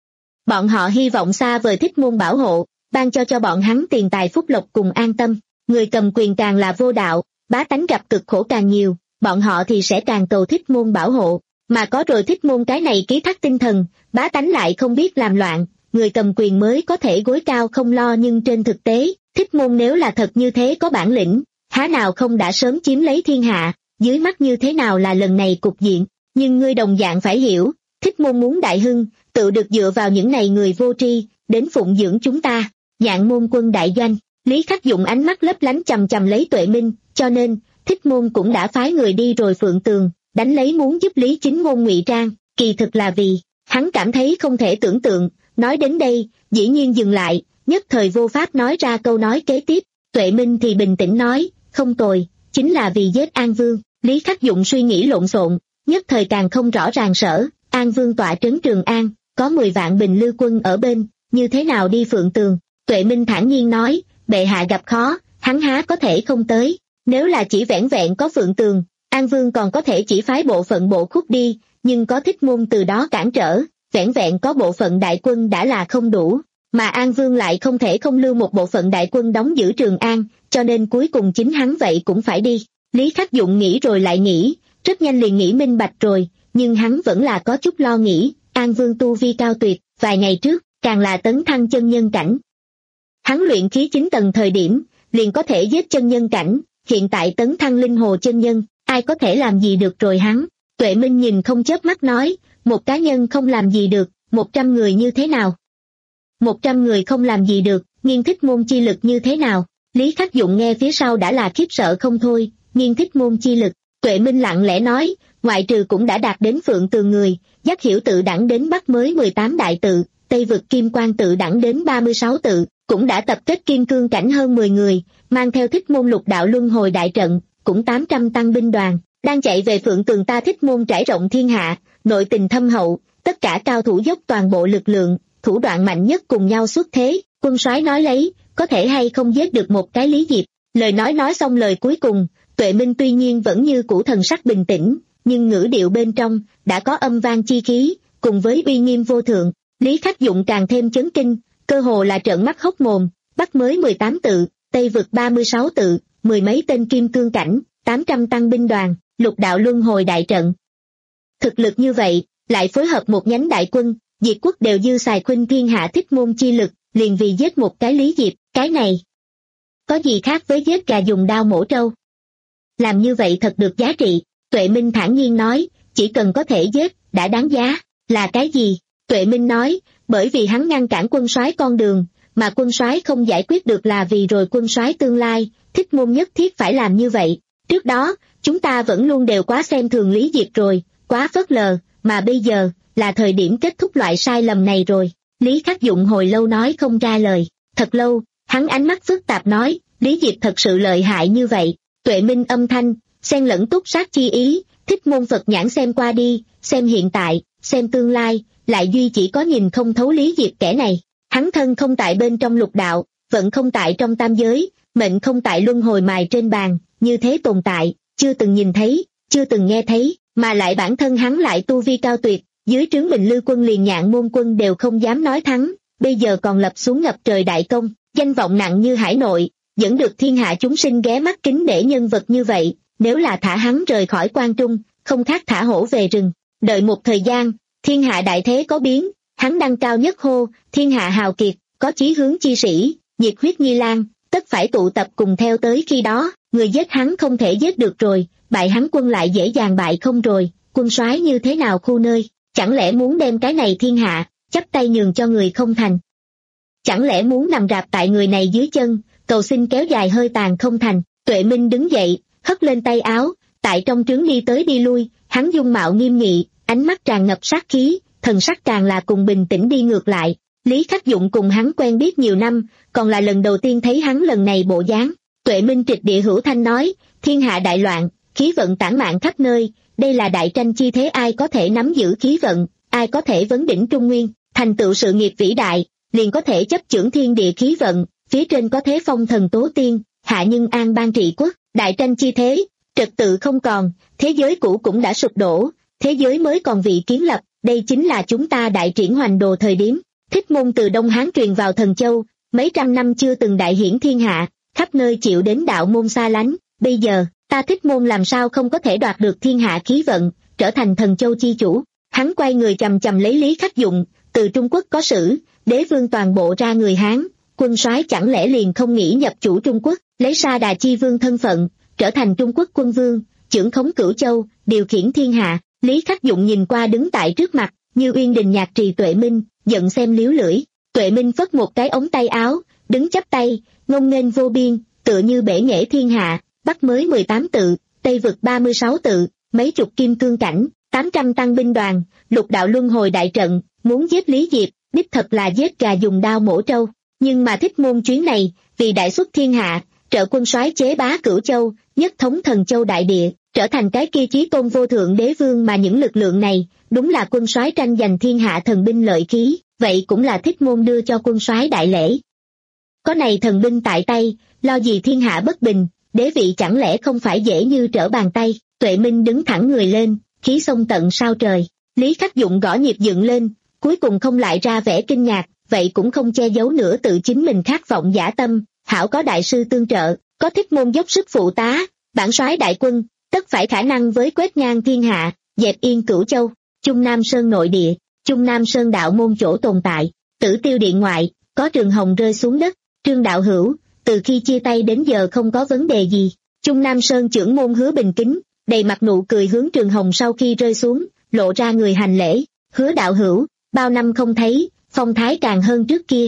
Bọn họ hy vọng xa vời Thích Môn bảo hộ, ban cho cho bọn hắn tiền tài phúc lộc cùng an tâm. Người cầm quyền càng là vô đạo, bá tánh gặp cực khổ càng nhiều, bọn họ thì sẽ càng cầu Thích Môn bảo hộ. Mà có rồi Thích Môn cái này ký thác tinh thần, bá tánh lại không biết làm loạn, người cầm quyền mới có thể gối cao không lo. Nhưng trên thực tế, Thích Môn nếu là thật như thế có bản lĩnh, há nào không đã sớm chiếm lấy thiên hạ, dưới mắt như thế nào là lần này cục diện. Nhưng ngươi đồng dạng phải hiểu, Thích Môn muốn đại hưng, tự được dựa vào những này người vô tri, đến phụng dưỡng chúng ta. Nhạn Môn quân đại doanh, Lý Khắc Dụng ánh mắt lấp lánh chằm chằm lấy Tuệ Minh, cho nên, Thích Môn cũng đã phái người đi rồi Phượng Tường, đánh lấy muốn giúp Lý Chính Ngôn ngụy trang, kỳ thực là vì, hắn cảm thấy không thể tưởng tượng, nói đến đây, dĩ nhiên dừng lại, nhất thời vô pháp nói ra câu nói kế tiếp. Tuệ Minh thì bình tĩnh nói, không tồi, chính là vì giết An Vương. Lý Khắc Dụng suy nghĩ lộn xộn, nhất thời càng không rõ ràng sở, An Vương tọa trấn Trường An, có mười vạn bình lưu quân ở bên, như thế nào đi Phượng Tường? Tuệ Minh thản nhiên nói, bệ hạ gặp khó, hắn há có thể không tới. Nếu là chỉ vẻn vẹn có Phượng Tường, An Vương còn có thể chỉ phái bộ phận bộ khúc đi, nhưng có Thích Môn từ đó cản trở, vẻn vẹn có bộ phận đại quân đã là không đủ, mà An Vương lại không thể không lưu một bộ phận đại quân đóng giữ Trường An, cho nên cuối cùng chính hắn vậy cũng phải đi. Lý Khắc Dụng nghĩ rồi lại nghĩ, rất nhanh liền nghĩ minh bạch rồi, nhưng hắn vẫn là có chút lo nghĩ. An Vương tu vi cao tuyệt, vài ngày trước, càng là tấn thăng chân nhân cảnh. Hắn luyện khí chín tầng thời điểm, liền có thể giết chân nhân cảnh, hiện tại tấn thăng linh hồ chân nhân, ai có thể làm gì được rồi hắn. Tuệ Minh nhìn không chớp mắt nói, một cá nhân không làm gì được, một trăm người như thế nào? Một trăm người không làm gì được, nghiên thích môn chi lực như thế nào? Lý Khắc Dụng nghe phía sau đã là khiếp sợ không thôi, nghiên thích môn chi lực. Tuệ Minh lặng lẽ nói, ngoại trừ cũng đã đạt đến Phượng Tường người, Giác Hiểu tự đẳng đến Bắc mới mười tám đại tự, Tây vực Kim Quang tự đẳng đến ba mươi sáu tự, cũng đã tập kết kim cương cảnh hơn mười người, mang theo Thích Môn lục đạo luân hồi đại trận, cũng tám trăm tăng binh đoàn, đang chạy về Phượng Tường. Ta Thích Môn trải rộng thiên hạ, nội tình thâm hậu, tất cả cao thủ dốc toàn bộ lực lượng, thủ đoạn mạnh nhất cùng nhau xuất thế. Quân soái nói lấy, có thể hay không giết được một cái Lý Diệp? Lời nói nói xong lời cuối cùng, Tuệ Minh tuy nhiên vẫn như cũ thần sắc bình tĩnh, nhưng ngữ điệu bên trong đã có âm vang chi khí, cùng với uy nghiêm vô thượng. Lý Khắc Dụng càng thêm chấn kinh, cơ hồ là trợn mắt hốc mồm. Bắc mới mười tám tự, Tây vực ba mươi sáu tự, mười mấy tên kim cương cảnh, tám trăm tăng binh đoàn, lục đạo luân hồi đại trận. Thực lực như vậy, lại phối hợp một nhánh đại quân, diệt quốc đều dư xài khuynh thiên hạ Thích Môn chi lực, liền vì giết một cái Lý Diệp, cái này có gì khác với giết gà dùng đao mổ trâu? Làm như vậy thật được giá trị. Tuệ Minh thản nhiên nói, chỉ cần có thể giết, đã đáng giá. Là cái gì? Tuệ Minh nói, bởi vì hắn ngăn cản quân soái con đường, mà quân soái không giải quyết được là vì rồi quân soái tương lai, Thích Môn nhất thiết phải làm như vậy. Trước đó, chúng ta vẫn luôn đều quá xem thường Lý Diệp rồi, quá phớt lờ, mà bây giờ, là thời điểm kết thúc loại sai lầm này rồi. Lý Khắc Dụng hồi lâu nói không ra lời, thật lâu, hắn ánh mắt phức tạp nói, Lý Diệp thật sự lợi hại như vậy. Tuệ Minh âm thanh, xen lẫn túc sát chi ý, Thích Môn Phật nhãn xem qua đi, xem hiện tại, xem tương lai, lại duy chỉ có nhìn không thấu Lý Diệp kẻ này. Hắn thân không tại bên trong lục đạo, vận không tại trong tam giới, mệnh không tại luân hồi mài trên bàn, như thế tồn tại, chưa từng nhìn thấy, chưa từng nghe thấy, mà lại bản thân hắn lại tu vi cao tuyệt, dưới trướng Bình Lư quân liền Nhạn Môn quân đều không dám nói thắng, bây giờ còn lập xuống ngập trời đại công, danh vọng nặng như hải nội, dẫn được thiên hạ chúng sinh ghé mắt kính để nhân vật như vậy, nếu là thả hắn rời khỏi quan trung, không khác thả hổ về rừng. Đợi một thời gian, thiên hạ đại thế có biến, hắn đăng cao nhất hô, thiên hạ hào kiệt, có chí hướng chi sĩ, nhiệt huyết Nhi Lan, tất phải tụ tập cùng theo tới. Khi đó, người giết hắn không thể giết được rồi, bại hắn quân lại dễ dàng bại không rồi. Quân soái như thế nào khu nơi, chẳng lẽ muốn đem cái này thiên hạ chắp tay nhường cho người không thành? Chẳng lẽ muốn nằm rạp tại người này dưới chân, cầu xin kéo dài hơi tàn không thành? Tuệ Minh đứng dậy, hất lên tay áo, tại trong trướng đi tới đi lui, hắn dung mạo nghiêm nghị, ánh mắt tràn ngập sát khí, thần sắc càng là cùng bình tĩnh đi ngược lại. Lý Khắc Dụng cùng hắn quen biết nhiều năm, còn là lần đầu tiên thấy hắn lần này bộ dáng. Tuệ Minh trịch địa hữu thanh nói, thiên hạ đại loạn, khí vận tản mạn khắp nơi, đây là đại tranh chi thế, ai có thể nắm giữ khí vận, ai có thể vấn đỉnh trung nguyên, thành tựu sự nghiệp vĩ đại, liền có thể chấp chưởng thiên địa khí vận, phía trên có thế phong thần tố tiên, hạ nhân an ban trị quốc. Đại tranh chi thế, trật tự không còn, thế giới cũ cũng đã sụp đổ, thế giới mới còn vị kiến lập, đây chính là chúng ta đại triển hoành đồ thời điểm. Thích Môn từ Đông Hán truyền vào Thần Châu, mấy trăm năm chưa từng đại hiển thiên hạ, khắp nơi chịu đến đạo môn xa lánh, bây giờ, ta Thích Môn làm sao không có thể đoạt được thiên hạ khí vận, trở thành Thần Châu chi chủ. Hắn quay người chầm chầm lấy Lý Khắc Dụng, từ Trung Quốc có sử, đế vương toàn bộ ra người Hán, quân soái chẳng lẽ liền không nghĩ nhập chủ Trung Quốc, lấy Sa Đà chi vương thân phận, trở thành Trung Quốc quân vương, trưởng khống cửu châu, điều khiển thiên hạ. Lý Khắc Dụng nhìn qua đứng tại trước mặt, như uyên đình nhạc trì Tuệ Minh, giận xem liếu lưỡi. Tuệ Minh phất một cái ống tay áo, đứng chắp tay, ngông nghênh vô biên, tựa như bể nghệ thiên hạ. Bắc mới mười tám tự, Tây vực ba mươi sáu tự, mấy chục kim cương cảnh, tám trăm tăng binh đoàn, lục đạo luân hồi đại trận, muốn giết Lý Diệp, đích thật là giết gà dùng đao mổ trâu. Nhưng mà Thích Môn chuyến này, vì đại xuất thiên hạ, trợ quân soái chế bá cửu châu, nhất thống Thần Châu đại địa, trở thành cái kia chí tôn vô thượng đế vương, mà những lực lượng này, đúng là quân soái tranh giành thiên hạ thần binh lợi khí, vậy cũng là Thích Môn đưa cho quân soái đại lễ. có này thần binh tại tay, lo gì thiên hạ bất bình, đế vị chẳng lẽ không phải dễ như trở bàn tay. Tuệ Minh đứng thẳng người lên, khí xông tận sao trời. Lý Khắc Dụng gõ nhịp dựng lên, cuối cùng không lại ra vẻ kinh ngạc, vậy cũng không che giấu nữa tự chính mình khát vọng dã tâm. Hảo có đại sư tương trợ, có Thích Môn dốc sức phụ tá, bản soái đại quân, tất phải khả năng với quét ngang thiên hạ, dẹp yên Cửu Châu. Trung Nam Sơn nội địa, Trung Nam Sơn đạo môn chỗ tồn tại, Tử Tiêu điện ngoại, có Trường Hồng rơi xuống đất. Trương đạo hữu, từ khi chia tay đến giờ không có vấn đề gì. Trung Nam Sơn trưởng môn Hứa Bình Kính, đầy mặt nụ cười hướng Trường Hồng sau khi rơi xuống, lộ ra người hành lễ. Hứa đạo hữu, bao năm không thấy, phong thái càng hơn trước kia.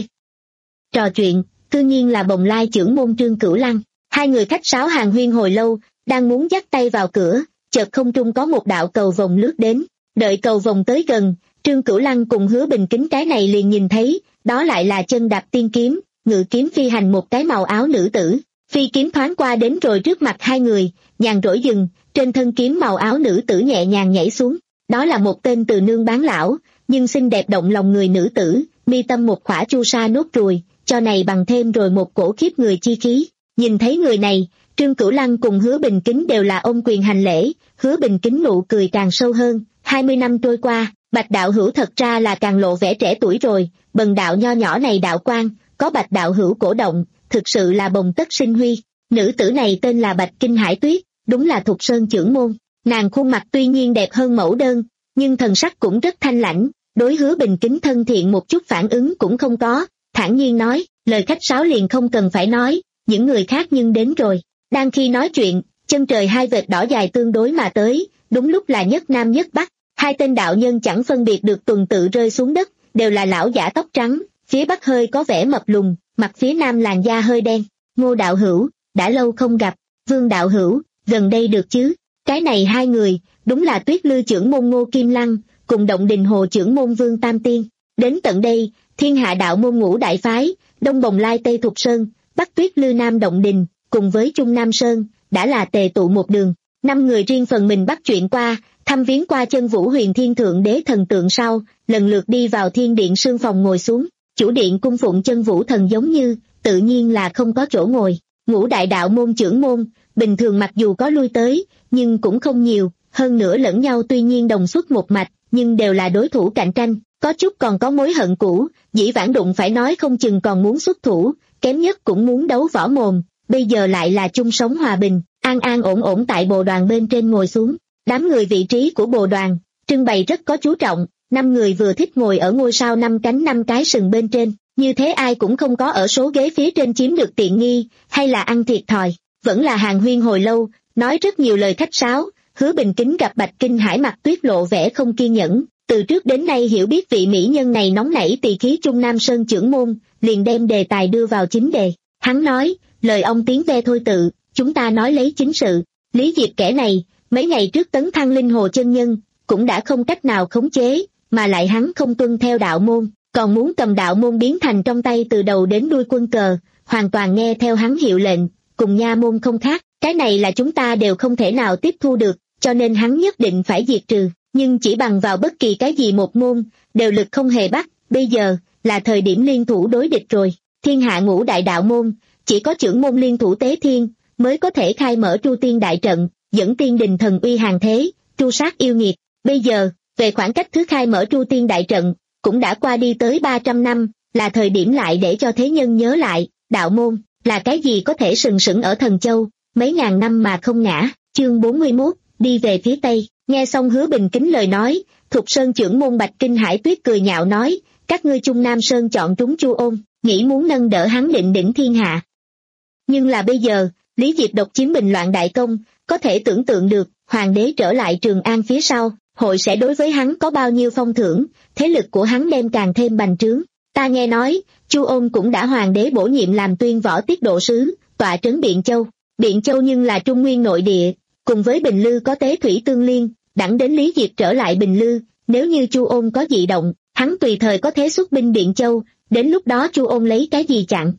Trò chuyện, cư nhiên là Bồng Lai trưởng môn Trương Cửu Lăng. Hai người khách sáo hàng huyên hồi lâu, đang muốn dắt tay vào cửa, chợt không trung có một đạo cầu vồng lướt đến. Đợi cầu vồng tới gần, Trương Cửu Lăng cùng Hứa Bình Kính cái này liền nhìn thấy, đó lại là chân đạp tiên kiếm, ngự kiếm phi hành một cái màu áo nữ tử. Phi kiếm thoáng qua đến rồi trước mặt hai người, nhàn rỗi dừng, trên thân kiếm màu áo nữ tử nhẹ nhàng nhảy xuống. Đó là một tên từ nương bán lão, nhưng xinh đẹp động lòng người nữ tử, mi tâm một khỏa chu sa nốt ruồi, cho này bằng thêm rồi một cổ khiếp người chi khí. Nhìn thấy người này, Trương Cửu Lăng cùng Hứa Bình Kính đều là ôm quyền hành lễ. Hứa Bình Kính nụ cười càng sâu hơn. Hai mươi năm trôi qua, Bạch đạo hữu thật ra là càng lộ vẻ trẻ tuổi rồi. Bần đạo nho nhỏ này đạo quan, có Bạch đạo hữu cổ động, thực sự là bồng tất sinh huy. Nữ tử này tên là Bạch Kinh Hải Tuyết, đúng là Thục Sơn trưởng môn. Nàng khuôn mặt tuy nhiên đẹp hơn mẫu đơn, nhưng thần sắc cũng rất thanh lãnh, đối Hứa Bình Kính thân thiện một chút phản ứng cũng không có, thản nhiên nói, lời khách sáo liền không cần phải nói, những người khác nhưng đến rồi. Đang khi nói chuyện, chân trời hai vệt đỏ dài tương đối mà tới, đúng lúc là nhất nam nhất bắc, hai tên đạo nhân chẳng phân biệt được tuần tự rơi xuống đất, đều là lão giả tóc trắng, phía bắc hơi có vẻ mập lùn, mặt phía nam làn da hơi đen. Ngô đạo hữu, đã lâu không gặp. Vương đạo hữu, gần đây được chứ? Cái này hai người, đúng là Tuyết Lư trưởng môn Ngô Kim Lăng, cùng Động Đình Hồ trưởng môn Vương Tam Tiên. Đến tận đây, thiên hạ đạo môn ngũ đại phái, Đông Bồng Lai Tây Thục Sơn, Bắc Tuyết Lư Nam Động Đình, cùng với Trung Nam Sơn, đã là tề tụ một đường. Năm người riêng phần mình bắt chuyện qua, thăm viếng qua chân vũ huyền thiên thượng đế thần tượng sau, lần lượt đi vào thiên điện sương phòng ngồi xuống. Chủ điện cung phụng chân vũ thần giống như, tự nhiên là không có chỗ ngồi. Ngũ đại đạo môn trưởng môn, bình thường mặc dù có lui tới, nhưng cũng không nhiều, hơn nữa lẫn nhau tuy nhiên đồng xuất một mạch, nhưng đều là đối thủ cạnh tranh, có chút còn có mối hận cũ, dĩ vãng đụng phải nói không chừng còn muốn xuất thủ, kém nhất cũng muốn đấu võ mồm, bây giờ lại là chung sống hòa bình, an an ổn ổn tại bồ đoàn bên trên ngồi xuống. Đám người vị trí của bồ đoàn, trưng bày rất có chú trọng, năm người vừa thích ngồi ở ngôi sao năm cánh năm cái sừng bên trên, như thế ai cũng không có ở số ghế phía trên chiếm được tiện nghi, hay là ăn thiệt thòi, vẫn là hàng huyên hồi lâu, nói rất nhiều lời khách sáo. Hứa Bình Kính gặp Bạch Kinh Hải mặt tuyết lộ vẻ không kiên nhẫn, từ trước đến nay hiểu biết vị mỹ nhân này nóng nảy tỳ khí Trung Nam Sơn trưởng môn, liền đem đề tài đưa vào chính đề. Hắn nói, lời ông tiếng ve thôi tự, chúng ta nói lấy chính sự. Lý Diệp kẻ này, mấy ngày trước tấn thăng linh hồ chân nhân, cũng đã không cách nào khống chế, mà lại hắn không tuân theo đạo môn, còn muốn cầm đạo môn biến thành trong tay từ đầu đến đuôi quân cờ, hoàn toàn nghe theo hắn hiệu lệnh, cùng nha môn không khác, cái này là chúng ta đều không thể nào tiếp thu được, cho nên hắn nhất định phải diệt trừ, nhưng chỉ bằng vào bất kỳ cái gì một môn, đều lực không hề bắt, bây giờ, là thời điểm liên thủ đối địch rồi, thiên hạ ngũ đại đạo môn, chỉ có trưởng môn liên thủ Tế Thiên, mới có thể khai mở Tru Tiên đại trận, dẫn tiên đình thần uy hàng thế, tru sát yêu nghiệt, bây giờ, về khoảng cách thứ khai mở Tru Tiên đại trận, cũng đã qua đi tới ba trăm năm, là thời điểm lại để cho thế nhân nhớ lại, đạo môn, là cái gì có thể sừng sững ở Thần Châu, mấy ngàn năm mà không ngã. Chương bốn mươi mốt, đi về phía Tây, nghe xong Hứa Bình Kính lời nói, Thục Sơn trưởng môn Bạch Kinh Hải Tuyết cười nhạo nói, các ngươi Trung Nam Sơn chọn trúng Chu Ôn, nghĩ muốn nâng đỡ hắn định đỉnh thiên hạ. Nhưng là bây giờ, Lý Diệp độc chiếm Bình Loạn đại công, có thể tưởng tượng được, hoàng đế trở lại Trường An phía sau, hội sẽ đối với hắn có bao nhiêu phong thưởng, thế lực của hắn đem càng thêm bành trướng. Ta nghe nói, Chu Ôn cũng đã hoàng đế bổ nhiệm làm tuyên võ tiết độ sứ, tọa trấn Biện Châu. Biện Châu nhưng là Trung Nguyên nội địa, cùng với Bình Lư có tế thủy tương liên, đẳng đến Lý Diệp trở lại Bình Lư, nếu như Chu Ôn có dị động, hắn tùy thời có thể xuất binh Biện Châu, đến lúc đó Chu Ôn lấy cái gì chặn.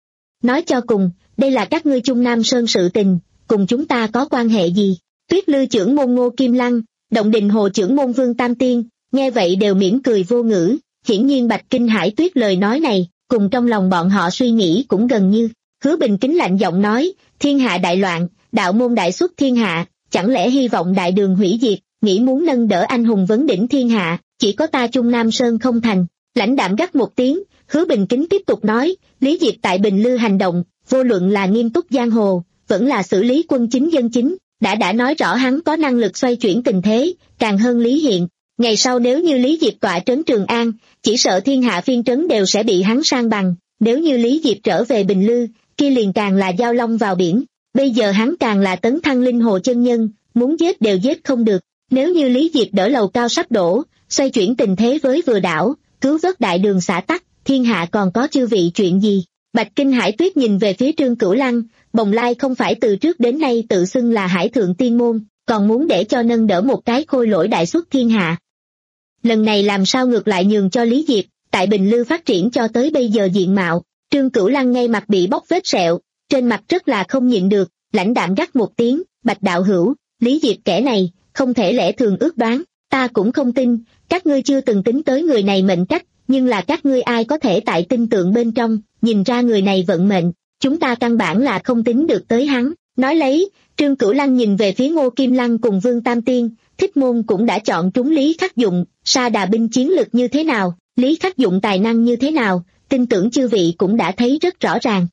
Nói cho cùng, đây là các ngươi Trung Nam Sơn sự tình, cùng chúng ta có quan hệ gì? Tuyết Lư trưởng môn Ngô Kim Lăng, Động Đình Hồ trưởng môn Vương Tam Tiên, nghe vậy đều mỉm cười vô ngữ, hiển nhiên Bạch Kinh Hải Tuyết lời nói này, cùng trong lòng bọn họ suy nghĩ cũng gần như. Hứa Bình kính lạnh giọng nói, thiên hạ đại loạn, đạo môn đại xuất thiên hạ, chẳng lẽ hy vọng đại đường hủy diệt, nghĩ muốn nâng đỡ anh hùng vấn đỉnh thiên hạ, chỉ có ta Trung Nam Sơn không thành. Lãnh đạm gắt một tiếng, Hứa Bình kính tiếp tục nói, Lý Diệp tại Bình Lư hành động, vô luận là nghiêm túc giang hồ, vẫn là xử lý quân chính dân chính, đã đã nói rõ hắn có năng lực xoay chuyển tình thế, càng hơn Lý Hiện. Ngày sau nếu như Lý Diệp tọa trấn Trường An, chỉ sợ thiên hạ phiên trấn đều sẽ bị hắn san bằng, nếu như Lý Diệp trở về Bình Lư, kia liền càng là giao long vào biển, bây giờ hắn càng là tấn thăng linh hồ chân nhân, muốn giết đều giết không được, nếu như Lý Diệp đỡ lầu cao sắp đổ, xoay chuyển tình thế với vừa đảo, cứu vớt đại đường xã tắc, thiên hạ còn có chư vị chuyện gì? Bạch Kinh Hải Tuyết nhìn về phía Trương Cửu Lăng, Bồng Lai không phải từ trước đến nay tự xưng là Hải Thượng Tiên Môn, còn muốn để cho nâng đỡ một cái khôi lỗi đại xuất thiên hạ. Lần này làm sao ngược lại nhường cho Lý Diệp, tại Bình Lư phát triển cho tới bây giờ diện mạo, Trương Cửu Lăng ngay mặt bị bóc vết sẹo, trên mặt rất là không nhịn được, lãnh đạm gắt một tiếng, Bạch đạo hữu, Lý Diệp kẻ này, không thể lẽ thường ước đoán, ta cũng không tin, các ngươi chưa từng tính tới người này mệnh cách, nhưng là các ngươi ai có thể tại tinh tượng bên trong, nhìn ra người này vận mệnh, chúng ta căn bản là không tính được tới hắn. Nói lấy, Trương Cửu Lăng nhìn về phía Ngô Kim Lăng cùng Vương Tam Tiên, Thích Môn cũng đã chọn trúng Lý Khắc Dụng, Sa Đà binh chiến lực như thế nào, Lý Khắc Dụng tài năng như thế nào, tin tưởng chư vị cũng đã thấy rất rõ ràng.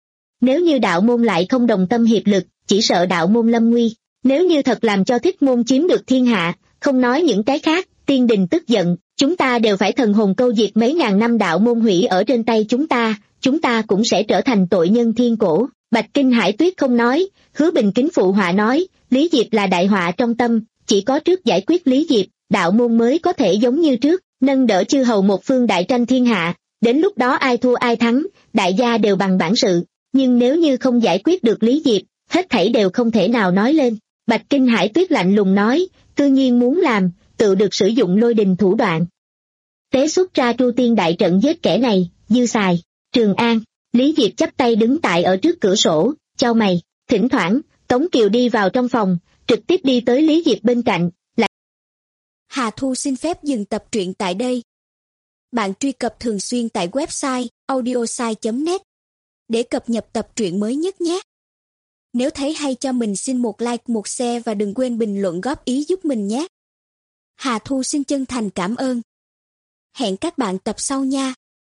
Nếu như đạo môn lại không đồng tâm hiệp lực, chỉ sợ đạo môn lâm nguy, nếu như thật làm cho Thích Môn chiếm được thiên hạ, không nói những cái khác, tiên đình tức giận, chúng ta đều phải thần hồn câu diệt mấy ngàn năm đạo môn hủy ở trên tay chúng ta, chúng ta cũng sẽ trở thành tội nhân thiên cổ. Bạch Kinh Hải Tuyết không nói, Hứa Bình kính phụ họa nói, Lý Diệp là đại họa trong tâm, chỉ có trước giải quyết Lý Diệp, đạo môn mới có thể giống như trước, nâng đỡ chư hầu một phương đại tranh thiên hạ, đến lúc đó ai thua ai thắng, đại gia đều bằng bản sự, nhưng nếu như không giải quyết được Lý Diệp, hết thảy đều không thể nào nói lên. Bạch Kinh Hải Tuyết lạnh lùng nói, cư nhiên muốn làm, tự được sử dụng lôi đình thủ đoạn. Tế xuất ra Tru Tiên đại trận giết kẻ này, dư xài, Trường An, Lý Diệp chắp tay đứng tại ở trước cửa sổ, chau mày, thỉnh thoảng, Tống Kiều đi vào trong phòng, trực tiếp đi tới Lý Diệp bên cạnh, lại. Hà Thu xin phép dừng tập truyện tại đây. Bạn truy cập thường xuyên tại website audiosai chấm net để cập nhật tập truyện mới nhất nhé. Nếu thấy hay cho mình xin một like, một share và đừng quên bình luận góp ý giúp mình nhé. Hà Thu xin chân thành cảm ơn. Hẹn các bạn tập sau nha.